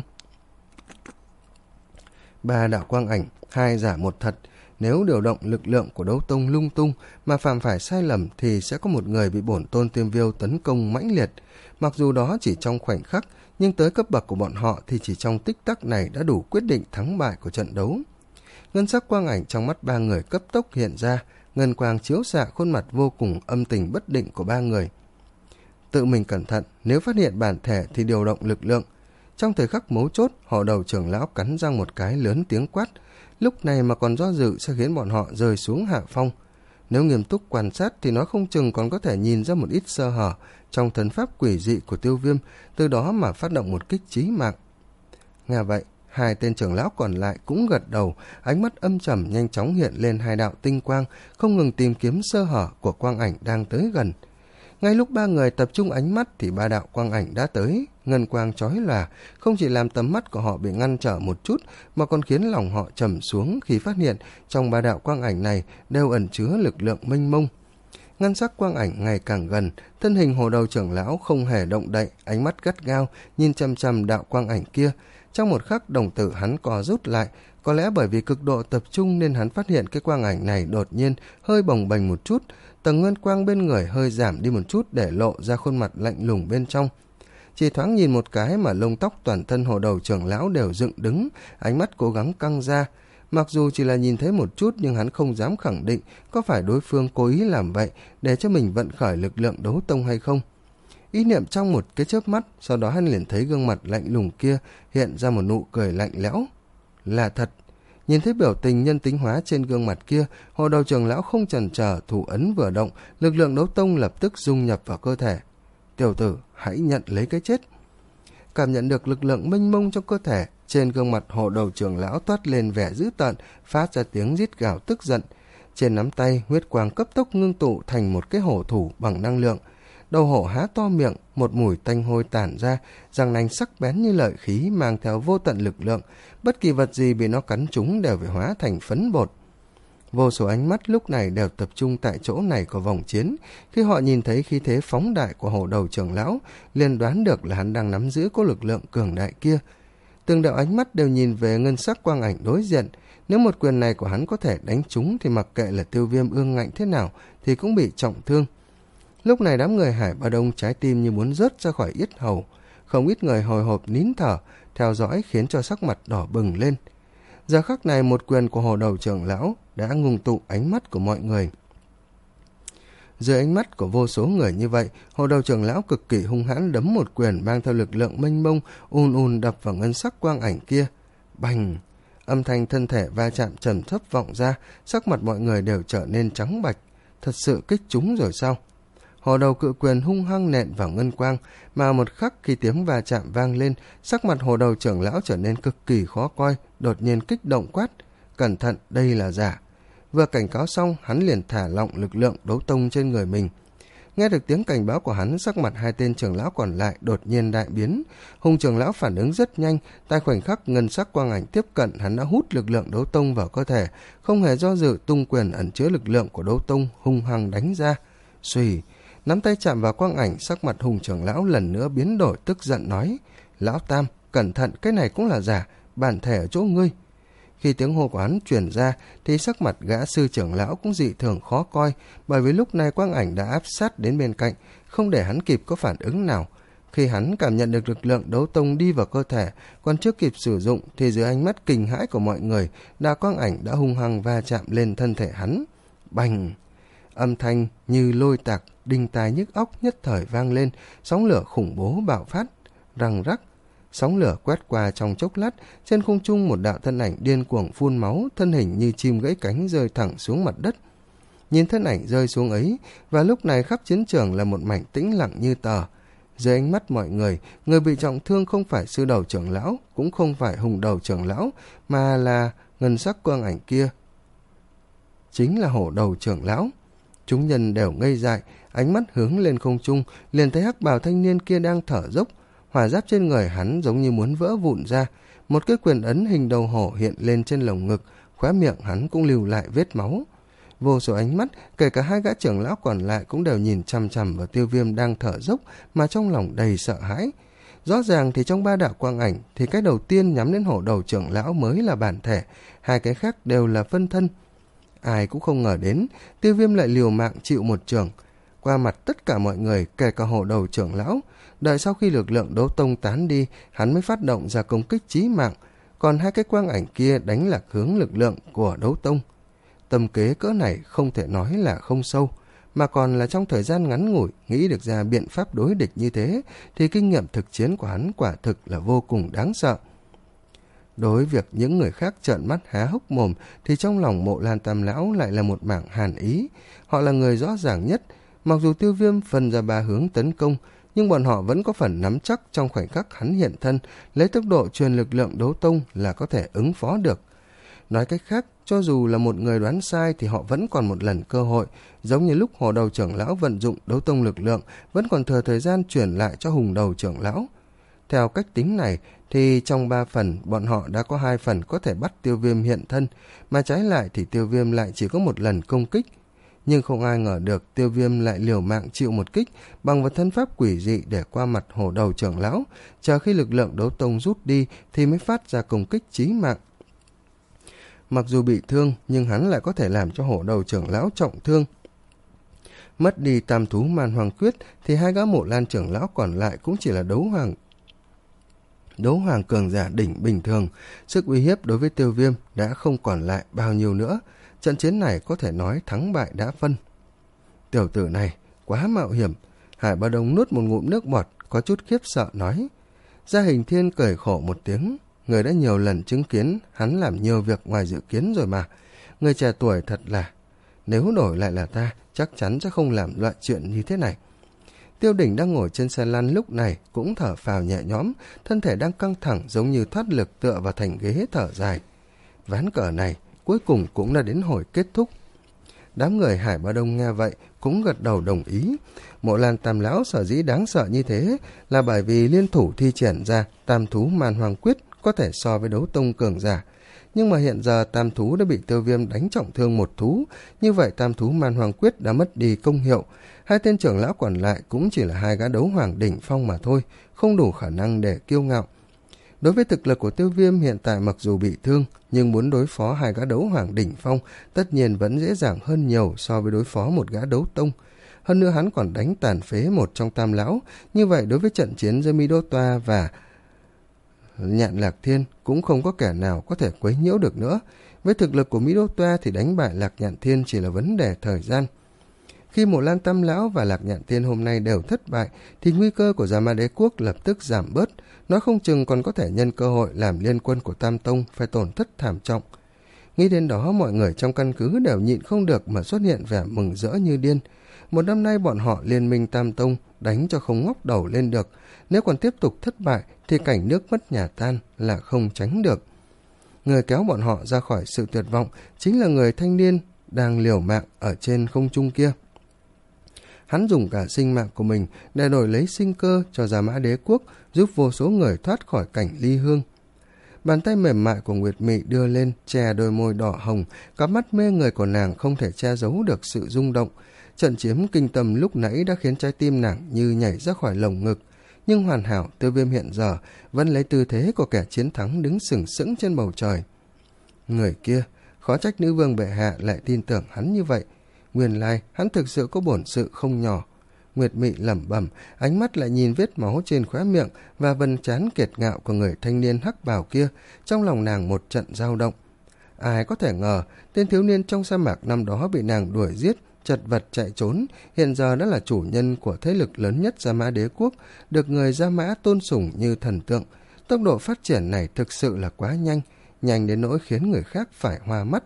Ba đạo quang ảnh, hai giả một thật. Nếu điều động lực lượng của đấu tông lung tung mà phạm phải sai lầm thì sẽ có một người bị bổn tôn Tiêm Viêu tấn công mãnh liệt. Mặc dù đó chỉ trong khoảnh khắc, nhưng tới cấp bậc của bọn họ thì chỉ trong tích tắc này đã đủ quyết định thắng bại của trận đấu. Ngân sắc quang ảnh trong mắt ba người cấp tốc hiện ra, ngân quang chiếu xạ khuôn mặt vô cùng âm tình bất định của ba người. Tự mình cẩn thận, nếu phát hiện bản thể thì điều động lực lượng. Trong thời khắc mấu chốt, Họ Đầu trưởng lão cắn răng một cái lớn tiếng quát. Lúc này mà còn do dự sẽ khiến bọn họ rơi xuống hạ phong. Nếu nghiêm túc quan sát thì nó không chừng còn có thể nhìn ra một ít sơ hở trong thần pháp quỷ dị của Tiêu Viêm, từ đó mà phát động một kích chí mạng. Nghe vậy, hai tên trưởng lão còn lại cũng gật đầu, ánh mắt âm trầm nhanh chóng hiện lên hai đạo tinh quang, không ngừng tìm kiếm sơ hở của quang ảnh đang tới gần. Ngay lúc ba người tập trung ánh mắt thì ba đạo quang ảnh đã tới, ngân quang chói lòa, không chỉ làm tầm mắt của họ bị ngăn trở một chút mà còn khiến lòng họ trầm xuống khi phát hiện trong ba đạo quang ảnh này đều ẩn chứa lực lượng mênh mông. Ngân sắc quang ảnh ngày càng gần, thân hình Hồ Đầu trưởng lão không hề động đậy, ánh mắt gắt gao nhìn chằm chằm đạo quang ảnh kia. Trong một khắc đồng tử hắn co rút lại, có lẽ bởi vì cực độ tập trung nên hắn phát hiện cái quang ảnh này đột nhiên hơi bồng bềnh một chút, tầng ngân quang bên người hơi giảm đi một chút để lộ ra khuôn mặt lạnh lùng bên trong. Chỉ thoáng nhìn một cái mà lông tóc toàn thân Hồ Đầu trưởng lão đều dựng đứng, ánh mắt cố gắng căng ra. Mặc dù chỉ là nhìn thấy một chút nhưng hắn không dám khẳng định có phải đối phương cố ý làm vậy để cho mình vận khởi lực lượng đấu tông hay không. Ý niệm trong một cái chớp mắt, sau đó hắn liền thấy gương mặt lạnh lùng kia hiện ra một nụ cười lạnh lẽo. Là thật. Nhìn thấy biểu tình nhân tính hóa trên gương mặt kia, Hồ Đầu trưởng lão không chần chờ, thủ ấn vừa động, lực lượng đấu tông lập tức dung nhập vào cơ thể. Tiểu tử, hãy nhận lấy cái chết. Cảm nhận được lực lượng mênh mông trong cơ thể, trên gương mặt Hồ Đầu trưởng lão toát lên vẻ dữ tợn, phát ra tiếng rít gào tức giận. Trên nắm tay, huyết quang cấp tốc ngưng tụ thành một cái hổ thủ bằng năng lượng. Đầu hổ há to miệng, một mùi tanh hôi tản ra, răng nanh sắc bén như lợi khí mang theo vô tận lực lượng, bất kỳ vật gì bị nó cắn trúng đều phải hóa thành phấn bột. Vô số ánh mắt lúc này đều tập trung tại chỗ này của vòng chiến. Khi họ nhìn thấy khí thế phóng đại của Hồ Đầu trưởng lão, liền đoán được là hắn đang nắm giữ có lực lượng cường đại kia. Từng đạo ánh mắt đều nhìn về ngân sắc quang ảnh đối diện. Nếu một quyền này của hắn có thể đánh trúng thì mặc kệ là Tiêu Viêm ương ngạnh thế nào thì cũng bị trọng thương. Lúc này đám người Hải Ba Đông trái tim như muốn rớt ra khỏi yết hầu. Không ít người hồi hộp nín thở, theo dõi khiến cho sắc mặt đỏ bừng lên. Giờ khắc này một quyền của Hồ Đầu trưởng lão đã ngưng tụ ánh mắt của mọi người. Dưới ánh mắt của vô số người như vậy, Hồ Đầu trưởng lão cực kỳ hung hãn đấm một quyền mang theo lực lượng mênh mông, ùn ùn đập vào ngân sắc quang ảnh kia. Bành! Âm thanh thân thể va chạm trầm thấp vọng ra, sắc mặt mọi người đều trở nên trắng bạch. Thật sự kích chúng rồi sao? Hồ Đầu cự quyền hung hăng nện vào ngân quang, mà một khắc khi tiếng va chạm vang lên, sắc mặt Hồ Đầu trưởng lão trở nên cực kỳ khó coi, đột nhiên kích động quát. Cẩn thận, đây là giả. Vừa cảnh cáo xong, hắn liền thả lỏng lực lượng đấu tông trên người mình. Nghe được tiếng cảnh báo của hắn, sắc mặt hai tên trưởng lão còn lại đột nhiên đại biến. Hùng trưởng lão phản ứng rất nhanh, tại khoảnh khắc ngân sắc quang ảnh tiếp cận, hắn đã hút lực lượng đấu tông vào cơ thể, không hề do dự tung quyền ẩn chứa lực lượng của đấu tông hung hăng đánh ra. Xuy, nắm tay chạm vào quang ảnh, sắc mặt Hùng trưởng lão lần nữa biến đổi, tức giận nói: Lão Tam, cẩn thận, cái này cũng là giả, bản thể ở chỗ ngươi. Khi tiếng hô của hắn truyền ra thì sắc mặt gã sư trưởng lão cũng dị thường khó coi, bởi vì lúc này quang ảnh đã áp sát đến bên cạnh, không để hắn kịp có phản ứng nào. Khi hắn cảm nhận được lực lượng đấu tông đi vào cơ thể, còn chưa kịp sử dụng thì dưới ánh mắt kinh hãi của mọi người, đạo quang ảnh đã hung hăng va chạm lên thân thể hắn. Bành! Âm thanh như lôi tạc, đinh tai nhức óc nhất thời vang lên, sóng lửa khủng bố bạo phát, răng rắc. Sóng lửa quét qua trong chốc lát, trên không trung một đạo thân ảnh điên cuồng phun máu, thân hình như chim gãy cánh rơi thẳng xuống mặt đất. Nhìn thân ảnh rơi xuống ấy, và lúc này khắp chiến trường là một mảnh tĩnh lặng như tờ. Dưới ánh mắt mọi người, người bị trọng thương không phải sư đầu trưởng lão, cũng không phải Hùng Đầu trưởng lão, mà là ngân sắc quang ảnh kia. Chính là Hổ Đầu trưởng lão. Chúng nhân đều ngây dại, ánh mắt hướng lên không trung, liền thấy hắc bào thanh niên kia đang thở dốc. Hỏa giáp trên người hắn giống như muốn vỡ vụn ra, một cái quyền ấn hình đầu hổ hiện lên trên lồng ngực, khóe miệng hắn cũng lưu lại vết máu. Vô số ánh mắt, kể cả hai gã trưởng lão còn lại cũng đều nhìn chằm chằm vào Tiêu Viêm đang thở dốc mà trong lòng đầy sợ hãi. Rõ ràng thì trong ba đạo quang ảnh thì cái đầu tiên nhắm đến Hổ Đầu trưởng lão mới là bản thể, hai cái khác đều là phân thân. Ai cũng không ngờ đến, Tiêu Viêm lại liều mạng chịu một trường. Qua mặt tất cả mọi người, kể cả Hổ Đầu trưởng lão, đợi sau khi lực lượng đấu tông tán đi, hắn mới phát động ra công kích chí mạng, còn hai cái quang ảnh kia đánh lạc hướng lực lượng của đấu tông. Tâm kế cỡ này không thể nói là không sâu, mà còn là trong thời gian ngắn ngủi nghĩ được ra biện pháp đối địch như thế, thì kinh nghiệm thực chiến của hắn quả thực là vô cùng đáng sợ. Đối với việc những người khác trợn mắt há hốc mồm thì trong lòng Mộ Lan Tam lão lại là một mảng hàn ý. Họ là người rõ ràng nhất, mặc dù Tiêu Viêm phân ra ba hướng tấn công, nhưng bọn họ vẫn có phần nắm chắc trong khoảnh khắc hắn hiện thân, lấy tốc độ truyền lực lượng đấu tông là có thể ứng phó được. Nói cách khác, cho dù là một người đoán sai thì họ vẫn còn một lần cơ hội, giống như lúc Hồ Đầu trưởng lão vận dụng đấu tông lực lượng, vẫn còn thừa thời gian chuyển lại cho Hùng Đầu trưởng lão. Theo cách tính này thì trong ba phần bọn họ đã có hai phần có thể bắt Tiêu Viêm hiện thân, mà trái lại thì Tiêu Viêm lại chỉ có một lần công kích. Nhưng không ai ngờ được Tiêu Viêm lại liều mạng chịu một kích bằng một thân pháp quỷ dị để qua mặt Hổ Đầu trưởng lão, chờ khi lực lượng đấu tông rút đi thì mới phát ra công kích chí mạng. Mặc dù bị thương nhưng hắn lại có thể làm cho Hổ Đầu trưởng lão trọng thương. Mất đi tam thú man hoàng quyết thì hai gã Mộ Lan trưởng lão còn lại cũng chỉ là đấu hoàng đấu hoàng cường giả đỉnh bình thường. Sức uy hiếp đối với Tiêu Viêm đã không còn lại bao nhiêu nữa. Trận chiến này có thể nói thắng bại đã phân. Tiểu tử này quá mạo hiểm. Hải Ba Đông nuốt một ngụm nước bọt, có chút khiếp sợ nói. Gia Hình Thiên cười khổ một tiếng. Người đã nhiều lần chứng kiến hắn làm nhiều việc ngoài dự kiến rồi mà. Người trẻ tuổi thật là, nếu đổi lại là ta chắc chắn sẽ không làm loại chuyện như thế này. Tiêu Đỉnh đang ngồi trên xe lăn lúc này cũng thở phào nhẹ nhõm, thân thể đang căng thẳng giống như thoát lực tựa vào thành ghế thở dài. Ván cờ này cuối cùng cũng đã đến hồi kết thúc. Đám người Hải Ba Đông nghe vậy cũng gật đầu đồng ý. Mộ Lan Tam lão sở dĩ đáng sợ như thế là bởi vì liên thủ thi triển ra tam thú man hoàng quyết có thể so với đấu tông cường giả. Nhưng mà hiện giờ tam thú đã bị Tiêu Viêm đánh trọng thương một thú, như vậy tam thú man hoàng quyết đã mất đi công hiệu. Hai tên trưởng lão còn lại cũng chỉ là hai gã đấu hoàng đỉnh phong mà thôi, không đủ khả năng để kiêu ngạo. Đối với thực lực của Tiêu Viêm hiện tại mặc dù bị thương, nhưng muốn đối phó hai gã đấu hoàng đỉnh phong tất nhiên vẫn dễ dàng hơn nhiều so với đối phó một gã đấu tông. Hơn nữa hắn còn đánh tàn phế một trong tam lão, như vậy đối với trận chiến giữa Mi Đô Toa và Nhạn Lạc Thiên cũng không có kẻ nào có thể quấy nhiễu được nữa. Với thực lực của Mi Đô Toa thì đánh bại Lạc Nhạn Thiên chỉ là vấn đề thời gian. Khi Mộ Lan Tam lão và Lạc Nhạn Thiên hôm nay đều thất bại thì nguy cơ của Gia Ma Đế Quốc lập tức giảm bớt, nó không chừng còn có thể nhân cơ hội làm liên quân của Tam Tông phải tổn thất thảm trọng. Nghĩ đến đó mọi người trong căn cứ đều nhịn không được mà xuất hiện vẻ mừng rỡ như điên. Một năm nay bọn họ liên minh Tam Tông đánh cho không ngóc đầu lên được, nếu còn tiếp tục thất bại thì cảnh nước mất nhà tan là không tránh được. Người kéo bọn họ ra khỏi sự tuyệt vọng chính là người thanh niên đang liều mạng ở trên không trung kia. Hắn dùng cả sinh mạng của mình để đổi lấy sinh cơ cho Gia Mã Đế Quốc, giúp vô số người thoát khỏi cảnh ly hương. Bàn tay mềm mại của Nguyệt Mị đưa lên, che đôi môi đỏ hồng, cặp mắt mê người của nàng không thể che giấu được sự rung động. Trận chiếm kinh tâm lúc nãy đã khiến trái tim nàng như nhảy ra khỏi lồng ngực, nhưng hoàn hảo Tiêu Viêm hiện giờ vẫn lấy tư thế của kẻ chiến thắng đứng sừng sững trên bầu trời. Người kia, khó trách nữ vương bệ hạ lại tin tưởng hắn như vậy. Nguyên lai hắn thực sự có bổn sự không nhỏ. Nguyệt Mị lẩm bẩm, ánh mắt lại nhìn vết máu trên khóe miệng và vân trán kiệt ngạo của người thanh niên hắc bào kia, trong lòng nàng một trận dao động. Ai có thể ngờ tên thiếu niên trong sa mạc năm đó bị nàng đuổi giết, chật vật chạy trốn, hiện giờ đã là chủ nhân của thế lực lớn nhất Gia Mã Đế Quốc, được người Gia Mã tôn sùng như thần tượng. Tốc độ phát triển này thực sự là quá nhanh, nhanh đến nỗi khiến người khác phải hoa mắt.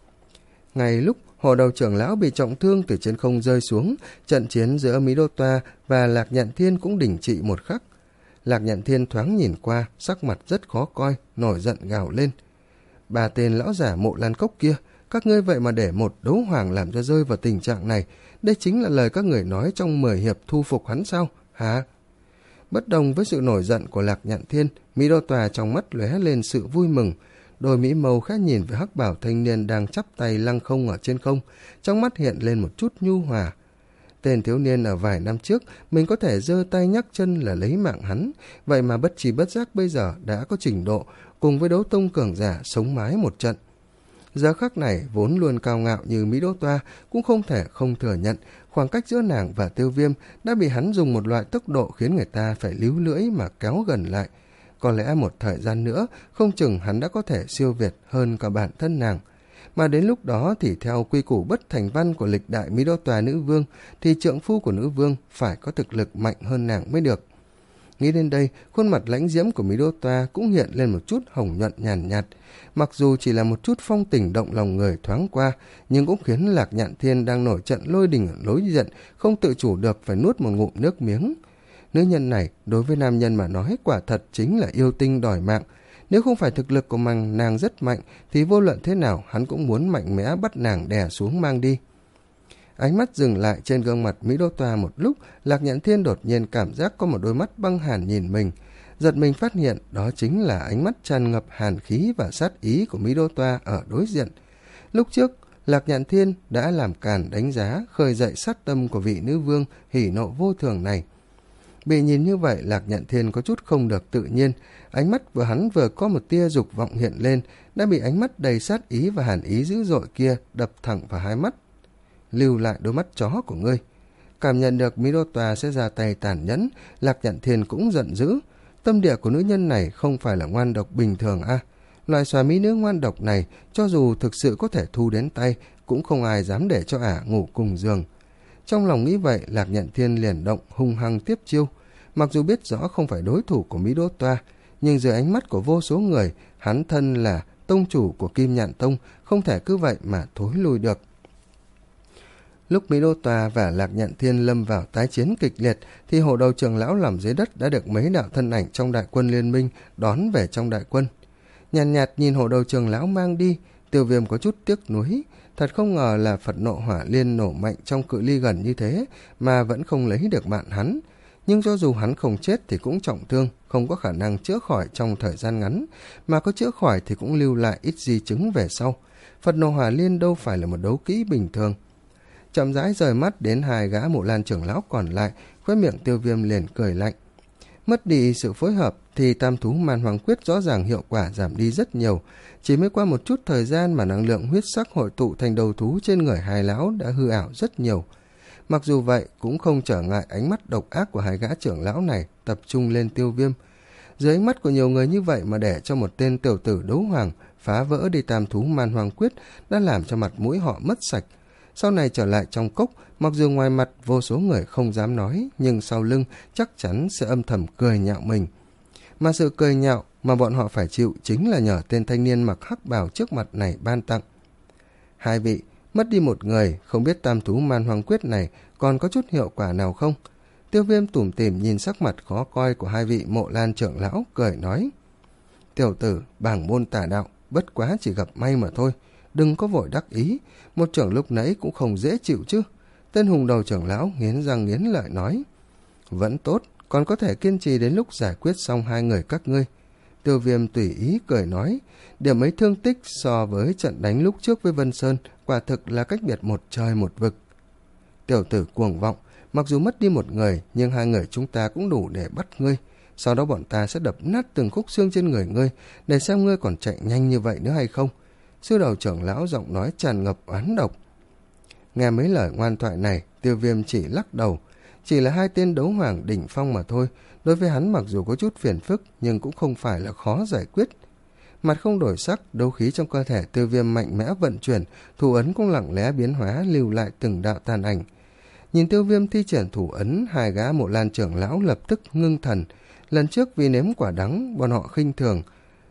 Ngay lúc Hồ Đầu trưởng lão bị trọng thương từ trên không rơi xuống, trận chiến giữa Mỹ Đô Toa và Lạc Nhạn Thiên cũng đình trị một khắc. Lạc Nhạn Thiên thoáng nhìn qua, sắc mặt rất khó coi, nổi giận gào lên. Ba tên lão giả Mộ Lan Cốc kia, các ngươi vậy mà để một đấu hoàng làm cho rơi vào tình trạng này, đây chính là lời các người nói trong mười hiệp thu phục hắn sao, hả? Bất đồng với sự nổi giận của Lạc Nhạn Thiên, Mỹ Đô Toa trong mắt lóe lên sự vui mừng. Đôi mỹ mâu khẽ nhìn về hắc bảo thanh niên đang chắp tay lăng không ở trên không, trong mắt hiện lên một chút nhu hòa. Tên thiếu niên ở vài năm trước mình có thể giơ tay nhắc chân là lấy mạng hắn, vậy mà bất trí bất giác bây giờ đã có trình độ cùng với đấu tông cường giả sống mái một trận. Giờ khắc này vốn luôn cao ngạo như Mỹ Đô Toa cũng không thể không thừa nhận khoảng cách giữa nàng và Tiêu Viêm đã bị hắn dùng một loại tốc độ khiến người ta phải líu lưỡi mà kéo gần lại. Có lẽ một thời gian nữa không chừng hắn đã có thể siêu việt hơn cả bản thân nàng. Mà đến lúc đó thì theo quy củ bất thành văn của lịch đại Mỹ Đô Toa nữ vương thì trượng phu của nữ vương phải có thực lực mạnh hơn nàng mới được. Nghĩ đến đây, khuôn mặt lãnh diễm của Mỹ Đô Toa cũng hiện lên một chút hồng nhuận nhàn nhạt, nhạt. Mặc dù chỉ là một chút phong tình động lòng người thoáng qua, nhưng cũng khiến Lạc Nhạn Thiên đang nổi trận lôi đình lối giận không tự chủ được phải nuốt một ngụm nước miếng. Nữ nhân này đối với nam nhân mà nói quả thật chính là yêu tinh đòi mạng. Nếu không phải thực lực của mình nàng rất mạnh, thì vô luận thế nào hắn cũng muốn mạnh mẽ bắt nàng đè xuống mang đi. Ánh mắt dừng lại trên gương mặt Mỹ Đô Toa một lúc, Lạc Nhạn Thiên đột nhiên cảm giác có một đôi mắt băng hàn nhìn mình. Giật mình phát hiện đó chính là ánh mắt tràn ngập hàn khí và sát ý của Mỹ Đô Toa ở đối diện. Lúc trước, Lạc Nhạn Thiên đã làm càn đánh giá, khơi dậy sát tâm của vị nữ vương hỉ nộ vô thường này. Bị nhìn như vậy, Lạc Nhạn Thiên có chút không được tự nhiên, ánh mắt của hắn vừa có một tia dục vọng hiện lên, đã bị ánh mắt đầy sát ý và hàn ý dữ dội kia đập thẳng vào hai mắt. Lưu lại đôi mắt chó của ngươi. Cảm nhận được Mỹ Đô Toa sẽ ra tay tàn nhẫn, Lạc Nhạn Thiên cũng giận dữ. Tâm địa của nữ nhân này không phải là ngoan độc bình thường à? Loại xòa mỹ nữ ngoan độc này, cho dù thực sự có thể thu đến tay, cũng không ai dám để cho ả ngủ cùng giường. Trong lòng nghĩ vậy, Lạc Nhạn Thiên liền động hung hăng tiếp chiêu. Mặc dù biết rõ không phải đối thủ của Mỹ Đô Toa, nhưng dưới ánh mắt của vô số người, hắn thân là tông chủ của Kim Nhạn Tông, không thể cứ vậy mà thối lui được. Lúc Mỹ Đô Toa và Lạc Nhạn Thiên lâm vào tái chiến kịch liệt, thì Hổ Đầu Trưởng Lão nằm dưới đất đã được mấy đạo thân ảnh trong đại quân liên minh đón về trong đại quân. Nhàn nhạt, nhạt nhìn Hổ Đầu Trưởng Lão mang đi, Tiêu Viêm có chút tiếc nuối. Thật không ngờ là Phật nộ hỏa liên nổ mạnh trong cự ly gần như thế mà vẫn không lấy được mạng hắn. Nhưng cho dù hắn không chết thì cũng trọng thương, không có khả năng chữa khỏi trong thời gian ngắn, mà có chữa khỏi thì cũng lưu lại ít di chứng về sau. Phật nộ hỏa liên đâu phải là một đấu kỹ bình thường. Chậm rãi rời mắt đến hai gã Mộ Lan trưởng lão còn lại, khóe miệng Tiêu Viêm liền cười lạnh. Mất đi sự phối hợp thì tam thú man hoàng quyết rõ ràng hiệu quả giảm đi rất nhiều. Chỉ mới qua một chút thời gian mà năng lượng huyết sắc hội tụ thành đầu thú trên người hai lão đã hư ảo rất nhiều. Mặc dù vậy cũng không trở ngại ánh mắt độc ác của hai gã trưởng lão này tập trung lên Tiêu Viêm. Dưới ánh mắt của nhiều người như vậy mà để cho một tên tiểu tử đấu hoàng phá vỡ đi tam thú man hoàng quyết đã làm cho mặt mũi họ mất sạch. Sau này trở lại trong cốc, mặc dù ngoài mặt vô số người không dám nói, nhưng sau lưng chắc chắn sẽ âm thầm cười nhạo mình. Mà sự cười nhạo mà bọn họ phải chịu chính là nhờ tên thanh niên mặc hắc bào trước mặt này ban tặng. Hai vị, mất đi một người, không biết tam thú man hoàng quyết này còn có chút hiệu quả nào không? Tiêu Viêm tủm tỉm nhìn sắc mặt khó coi của hai vị Mộ Lan trưởng lão, cười nói. Tiểu tử, bảng môn tà đạo, bất quá chỉ gặp may mà thôi. Đừng có vội đắc ý, một trưởng lúc nãy cũng không dễ chịu chứ. Tên hùng đầu trưởng lão nghiến răng nghiến lợi nói. Vẫn tốt, còn có thể kiên trì đến lúc giải quyết xong hai người các ngươi. Tiêu Viêm tùy ý cười nói. Điểm ấy thương tích so với trận đánh lúc trước với Vân Sơn quả thực là cách biệt một trời một vực. Tiểu tử cuồng vọng, mặc dù mất đi một người, nhưng hai người chúng ta cũng đủ để bắt ngươi. Sau đó bọn ta sẽ đập nát từng khúc xương trên người ngươi, để xem ngươi còn chạy nhanh như vậy nữa hay không. Sư đầu trưởng lão giọng nói tràn ngập oán độc. Nghe mấy lời ngoan thoại này, Tiêu Viêm chỉ lắc đầu. Chỉ là hai tên đấu hoàng đỉnh phong mà thôi, đối với hắn mặc dù có chút phiền phức nhưng cũng không phải là khó giải quyết. Mặt không đổi sắc, đấu khí trong cơ thể Tiêu Viêm mạnh mẽ vận chuyển, thủ ấn cũng lặng lẽ biến hóa, lưu lại từng đạo tàn ảnh. Nhìn Tiêu Viêm thi triển thủ ấn, hai gã Mộ Lan trưởng lão lập tức ngưng thần. Lần trước vì nếm quả đắng, bọn họ khinh thường.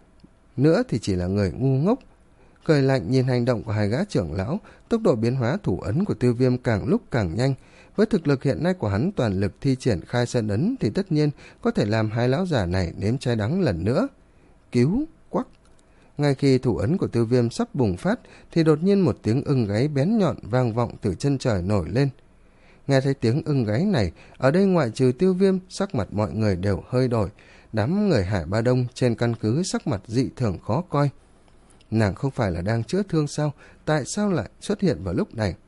Nữa thì chỉ là người ngu ngốc. Cười lạnh nhìn hành động của hai gã trưởng lão, tốc độ biến hóa thủ ấn của Tiêu Viêm càng lúc càng nhanh. Với thực lực hiện nay của hắn toàn lực thi triển khai sơn ấn thì tất nhiên có thể làm hai lão già này nếm trái đắng lần nữa. Cứu, quắc. Ngay khi thủ ấn của Tiêu Viêm sắp bùng phát thì đột nhiên một tiếng ưng gáy bén nhọn vang vọng từ chân trời nổi lên. Nghe thấy tiếng ưng gáy này, ở đây ngoại trừ Tiêu Viêm, sắc mặt mọi người đều hơi đổi. Đám người Hải Ba Đông trên căn cứ sắc mặt dị thường khó coi. Nàng không phải là đang chữa thương sao? Tại sao lại xuất hiện vào lúc này?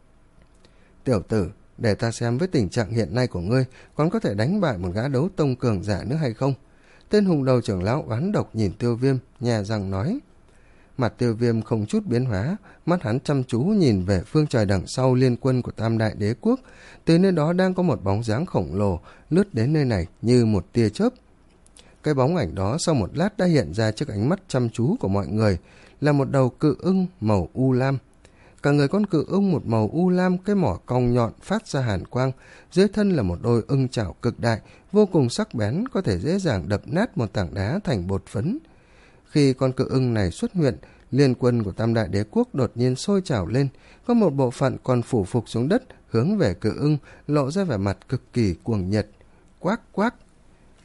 Tiểu tử, để ta xem với tình trạng hiện nay của ngươi còn có thể đánh bại một gã đấu tông cường giả nữa hay không? Tên hùng đầu trưởng lão oán độc nhìn Tiêu Viêm, nhè răng nói. Mặt Tiêu Viêm không chút biến hóa, mắt hắn chăm chú nhìn về phương trời đằng sau liên quân của Tam Đại Đế Quốc. Từ nơi đó đang có một bóng dáng khổng lồ lướt đến nơi này như một tia chớp. Cái bóng ảnh đó sau một lát đã hiện ra trước ánh mắt chăm chú của mọi người, là một đầu cự ưng màu u lam. Cả người con cự ưng một màu u lam, cái mỏ cong nhọn phát ra hàn quang, dưới thân là một đôi ưng chảo cực đại, vô cùng sắc bén, có thể dễ dàng đập nát một tảng đá thành bột phấn. Khi con cự ưng này xuất hiện, liên quân của Tam Đại Đế Quốc đột nhiên sôi trào lên, có một bộ phận còn phủ phục xuống đất, hướng về cự ưng, lộ ra vẻ mặt cực kỳ cuồng nhiệt. Quác quác.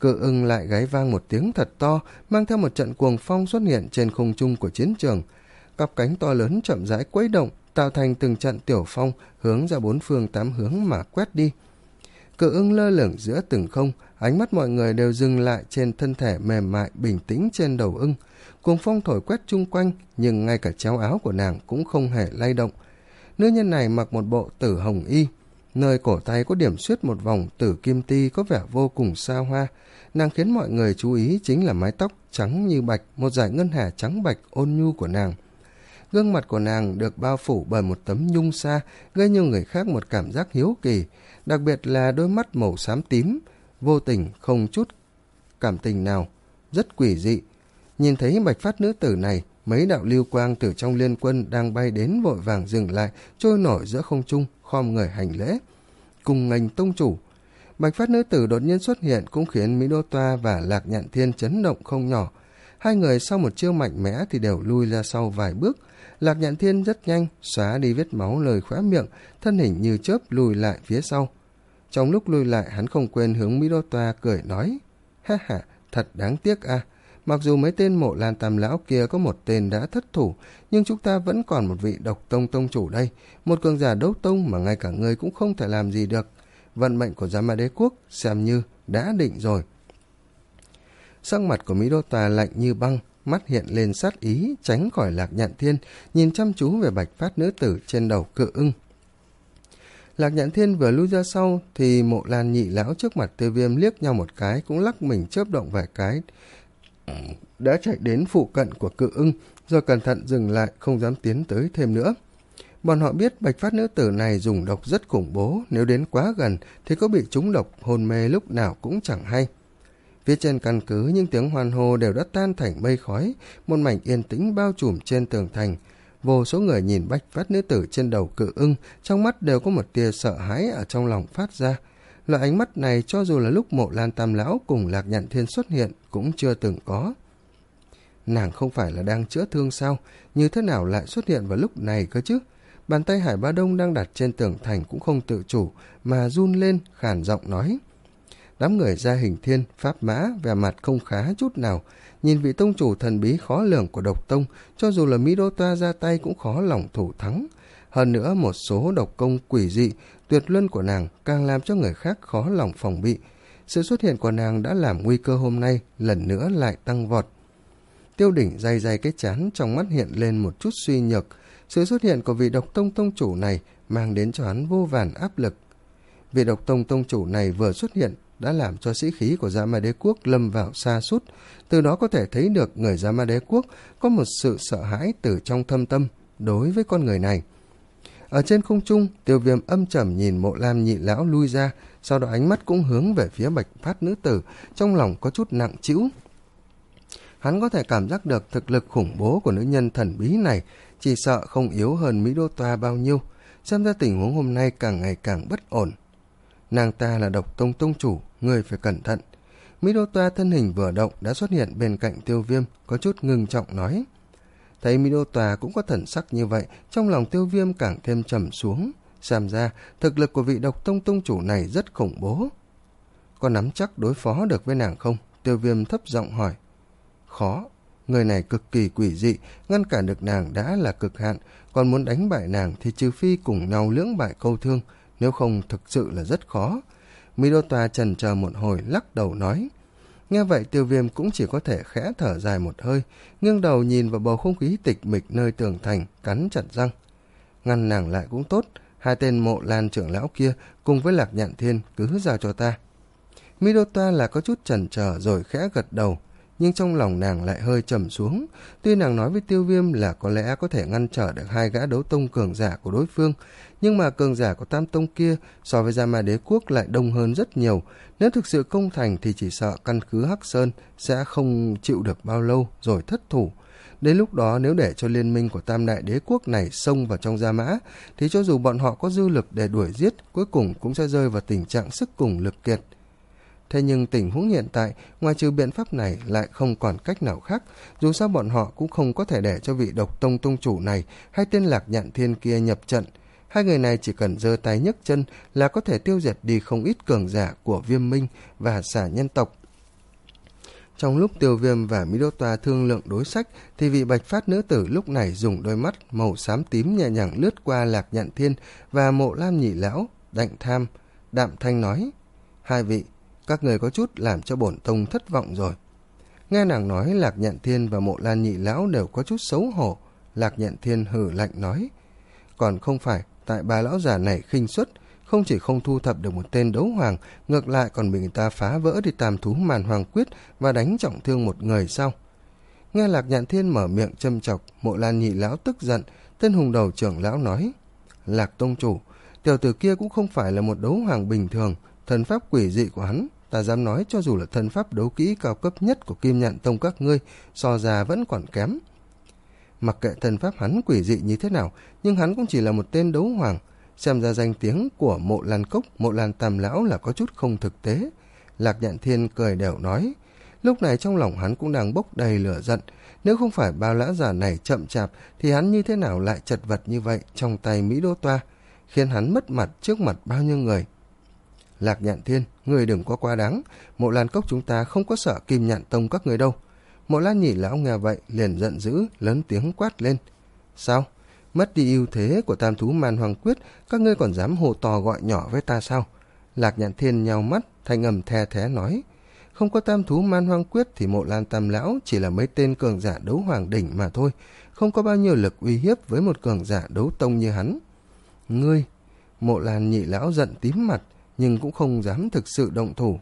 Cự ưng lại gáy vang một tiếng thật to, mang theo một trận cuồng phong xuất hiện trên không trung của chiến trường. Cặp cánh to lớn chậm rãi quấy động, tạo thành từng trận tiểu phong hướng ra bốn phương tám hướng mà quét đi. Cự ưng lơ lửng giữa từng không, ánh mắt mọi người đều dừng lại trên thân thể mềm mại bình tĩnh trên đầu ưng. Cuồng phong thổi quét chung quanh, nhưng ngay cả chéo áo của nàng cũng không hề lay động. Nữ nhân này mặc một bộ tử hồng y, nơi cổ tay có điểm xuyết một vòng tử kim ti có vẻ vô cùng xa hoa. Nàng khiến mọi người chú ý chính là mái tóc trắng như bạch, một dải ngân hà trắng bạch ôn nhu của nàng. Gương mặt của nàng được bao phủ bởi một tấm nhung sa, gây cho người khác một cảm giác hiếu kỳ, đặc biệt là đôi mắt màu xám tím, vô tình không chút cảm tình nào, rất quỷ dị. Nhìn thấy bạch phát nữ tử này, mấy đạo lưu quang từ trong liên quân đang bay đến vội vàng dừng lại, trôi nổi giữa không trung, khom người hành lễ. Cùng nghênh tông chủ. Bạch phát nữ tử đột nhiên xuất hiện cũng khiến Mỹ Đô Toa và Lạc Nhạn Thiên chấn động không nhỏ. Hai người sau một chiêu mạnh mẽ thì đều lui ra sau vài bước. Lạc Nhạn Thiên rất nhanh xóa đi vết máu lời khóe miệng, thân hình như chớp lùi lại phía sau. Trong lúc lùi lại, hắn không quên hướng Mỹ Đô Toa cười nói: ha ha, thật đáng tiếc a. Mặc dù mấy tên Mộ Lan Tam lão kia có một tên đã thất thủ, nhưng chúng ta vẫn còn một vị Độc Tông tông chủ đây, một cường giả đấu tông mà ngay cả ngươi cũng không thể làm gì được. Vận mệnh của Gia Ma Đế quốc xem như đã định rồi. Sắc mặt của Mỹ Đô Toa lạnh như băng, mắt hiện lên sát ý, tránh khỏi Lạc Nhạn Thiên, nhìn chăm chú về bạch phát nữ tử trên đầu Cự ưng. Lạc Nhạn Thiên vừa lui ra sau thì Mộ Lan nhị lão trước mặt Tiêu Viêm liếc nhau một cái, cũng lắc mình chớp động vài cái, đã chạy đến phụ cận của Cự ưng, rồi cẩn thận dừng lại, không dám tiến tới thêm nữa. Bọn họ biết bạch phát nữ tử này dùng độc rất khủng bố, nếu đến quá gần thì có bị trúng độc hôn mê lúc nào cũng chẳng hay. Phía trên căn cứ những tiếng hoan hô đều đã tan thành mây khói, một mảnh yên tĩnh bao trùm trên tường thành. Vô số người nhìn bạch phát nữ tử trên đầu Cự ưng, trong mắt đều có một tia sợ hãi ở trong lòng phát ra. Loại ánh mắt này cho dù là lúc Mộ Lan Tam lão cùng Lạc Nhạn Thiên xuất hiện cũng chưa từng có. Nàng không phải là đang chữa thương sao, như thế nào lại xuất hiện vào lúc này cơ chứ? Bàn tay Hải Ba Đông đang đặt trên tường thành cũng không tự chủ mà run lên, khàn giọng nói. Đám người Gia Hình Thiên, Pháp Mã vẻ mặt không khá chút nào, nhìn vị tông chủ thần bí khó lường của độc tông, cho dù là Mỹ Đô Toa ra tay cũng khó lòng thủ thắng. Hơn nữa một số độc công quỷ dị, tuyệt luân của nàng càng làm cho người khác khó lòng phòng bị. Sự xuất hiện của nàng đã làm nguy cơ hôm nay lần nữa lại tăng vọt. Tiêu Đỉnh day day cái trán, trong mắt hiện lên một chút suy nhược. Sự xuất hiện của vị độc tông tông chủ này mang đến cho hắn vô vàn áp lực. Vị độc tông tông chủ này vừa xuất hiện đã làm cho sĩ khí của Gia Ma Đế quốc lâm vào sa sút, từ đó có thể thấy được người Gia Ma Đế quốc có một sự sợ hãi từ trong thâm tâm đối với con người này. Ở trên không trung, Tiêu Viêm âm trầm nhìn Mộ Lam nhị lão lui ra, sau đó ánh mắt cũng hướng về phía bạch phát nữ tử, trong lòng có chút nặng trĩu. Hắn có thể cảm giác được thực lực khủng bố của nữ nhân thần bí này, chỉ sợ không yếu hơn Mỹ Đô Toa bao nhiêu. Xem ra tình huống hôm nay càng ngày càng bất ổn. Nàng ta là độc tông tông chủ, người phải cẩn thận. Mỹ Đô Toa thân hình vừa động đã xuất hiện bên cạnh Tiêu Viêm, có chút ngưng trọng nói. Thấy Mỹ Đô Toa cũng có thần sắc như vậy, trong lòng Tiêu Viêm càng thêm trầm xuống. Xem ra thực lực của vị độc tông tông chủ này rất khủng bố. Có nắm chắc đối phó được với nàng không? Tiêu Viêm thấp giọng hỏi. Khó, người này cực kỳ quỷ dị, ngăn cản được nàng đã là cực hạn, còn muốn đánh bại nàng thì trừ phi cùng nhau lưỡng bại câu thương, nếu không thực sự là rất khó. Mỹ Đô Toa chần chờ một hồi lắc đầu nói. Nghe vậy Tiêu Viêm cũng chỉ có thể khẽ thở dài một hơi, nghiêng đầu nhìn vào bầu không khí tịch mịch nơi tường thành, cắn chặt răng. Ngăn nàng lại cũng tốt, hai tên Mộ Lan trưởng lão kia cùng với Lạc Nhạn Thiên cứ giao cho ta. Mỹ Đô Toa là có chút chần chờ rồi khẽ gật đầu, nhưng trong lòng nàng lại hơi trầm xuống. Tuy nàng nói với Tiêu Viêm là có lẽ có thể ngăn trở được hai gã đấu tông cường giả của đối phương, nhưng mà cường giả của Tam Tông kia so với Gia Ma Đế quốc lại đông hơn rất nhiều. Nếu thực sự công thành thì chỉ sợ căn cứ Hắc Sơn sẽ không chịu được bao lâu rồi thất thủ. Đến lúc đó nếu để cho liên minh của Tam Đại Đế quốc này xông vào trong Gia Mã, thì cho dù bọn họ có dư lực để đuổi giết, cuối cùng cũng sẽ rơi vào tình trạng sức cùng lực kiệt. Thế nhưng tình huống hiện tại, ngoài trừ biện pháp này lại không còn cách nào khác, dù sao bọn họ cũng không có thể để cho vị độc tông tông chủ này hay tên Lạc Nhạn Thiên kia nhập trận. Hai người này chỉ cần giơ tay nhấc chân là có thể tiêu diệt đi không ít cường giả của Viêm Minh và Xà Nhân tộc. Trong lúc Tiêu Viêm và Mỹ Đỗ Toa thương lượng đối sách, thì vị bạch phát nữ tử lúc này dùng đôi mắt màu xám tím nhẹ nhàng lướt qua Lạc Nhạn Thiên và Mộ Lan Nhị Lão, đạnh tham, đạm thanh nói: hai vị, các người có chút làm cho bổn tông thất vọng rồi. Nghe nàng nói, Lạc Nhạn Thiên và Mộ Lan Nhị Lão đều có chút xấu hổ. Lạc Nhạn Thiên hừ lạnh nói: còn không phải tại bà lão già này khinh suất, không chỉ không thu thập được một tên đấu hoàng, ngược lại còn bị người ta phá vỡ đi Tam Thú Màn Hoàng Quyết và đánh trọng thương một người sao? Nghe Lạc Nhạn Thiên mở miệng châm chọc, Mộ Lan Nhị Lão tức giận. Tên hùng đầu trưởng lão nói: Lạc tông chủ, tiểu tử kia cũng không phải là một đấu hoàng bình thường. Thần pháp quỷ dị của hắn, ta dám nói cho dù là thần pháp đấu kỹ cao cấp nhất của Kim Nhạn Tông các ngươi, so ra vẫn còn kém. Mặc kệ thần pháp hắn quỷ dị như thế nào, nhưng hắn cũng chỉ là một tên đấu hoàng. Xem ra danh tiếng của Mộ Lan Cốc, Mộ Lan Tam Lão là có chút không thực tế. Lạc Nhạn Thiên cười đều nói. Lúc này trong lòng hắn cũng đang bốc đầy lửa giận. Nếu không phải bao lão già này chậm chạp, thì hắn như thế nào lại chật vật như vậy trong tay Mỹ Đỗ Toa, khiến hắn mất mặt trước mặt bao nhiêu người. Lạc Nhạn Thiên, người đừng có quá đáng. Mộ Lan Cốc chúng ta không có sợ Kim Nhạn Tông các người đâu. Mộ Lan Nhị Lão nghe vậy liền giận dữ, lớn tiếng quát lên: sao? Mất đi ưu thế của Tam Thú Man Hoàng Quyết, các ngươi còn dám hô to gọi nhỏ với ta sao? Lạc Nhạn Thiên nhao mắt, thanh âm the thé nói: không có Tam Thú Man Hoàng Quyết thì Mộ Lan Tam Lão chỉ là mấy tên cường giả đấu hoàng đỉnh mà thôi, không có bao nhiêu lực uy hiếp với một cường giả đấu tông như hắn. Ngươi! Mộ Lan Nhị Lão giận tím mặt, nhưng cũng không dám thực sự động thủ.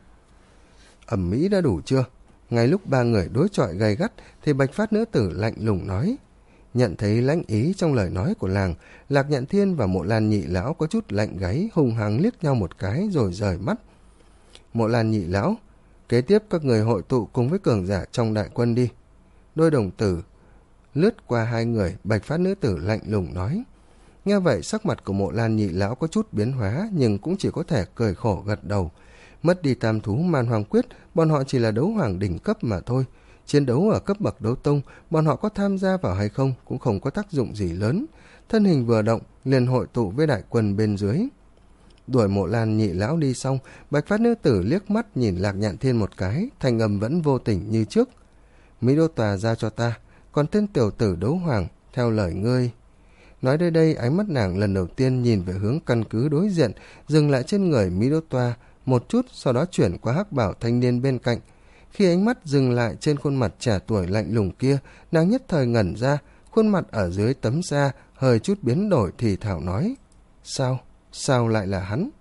Ẩm mỹ đã đủ chưa? Ngay lúc ba người đối chọi gay gắt thì bạch phát nữ tử lạnh lùng nói. Nhận thấy lãnh ý trong lời nói của làng, Lạc Nhạn Thiên và Mộ Lan Nhị Lão có chút lạnh gáy, hung hăng liếc nhau một cái rồi rời mắt. Mộ Lan Nhị Lão: kế tiếp các người hội tụ cùng với cường giả trong đại quân đi. Đôi đồng tử lướt qua hai người, bạch phát nữ tử lạnh lùng nói. Nghe vậy sắc mặt của Mộ Lan Nhị Lão có chút biến hóa, nhưng cũng chỉ có thể cười khổ gật đầu. Mất đi Tam Thú Man Hoàng Quyết, bọn họ chỉ là đấu hoàng đỉnh cấp mà thôi. Chiến đấu ở cấp bậc đấu tông, bọn họ có tham gia vào hay không cũng không có tác dụng gì lớn. Thân hình vừa động, liền hội tụ với đại quân bên dưới. Đuổi Mộ Lan Nhị Lão đi xong, bạch phát nữ tử liếc mắt nhìn Lạc Nhạn Thiên một cái, thanh âm vẫn vô tình như trước. Mỹ Đỗ Tòa ra cho ta, còn tên tiểu tử đấu hoàng, theo lời ngươi. Nói đến đây, ánh mắt nàng lần đầu tiên nhìn về hướng căn cứ đối diện, dừng lại trên người Mỹ Đỗ Toa một chút, sau đó chuyển qua hắc bảo thanh niên bên cạnh. Khi ánh mắt dừng lại trên khuôn mặt trẻ tuổi lạnh lùng kia, nàng nhất thời ngẩn ra, khuôn mặt ở dưới tấm da hơi chút biến đổi thì thảo nói: sao? Sao lại là hắn?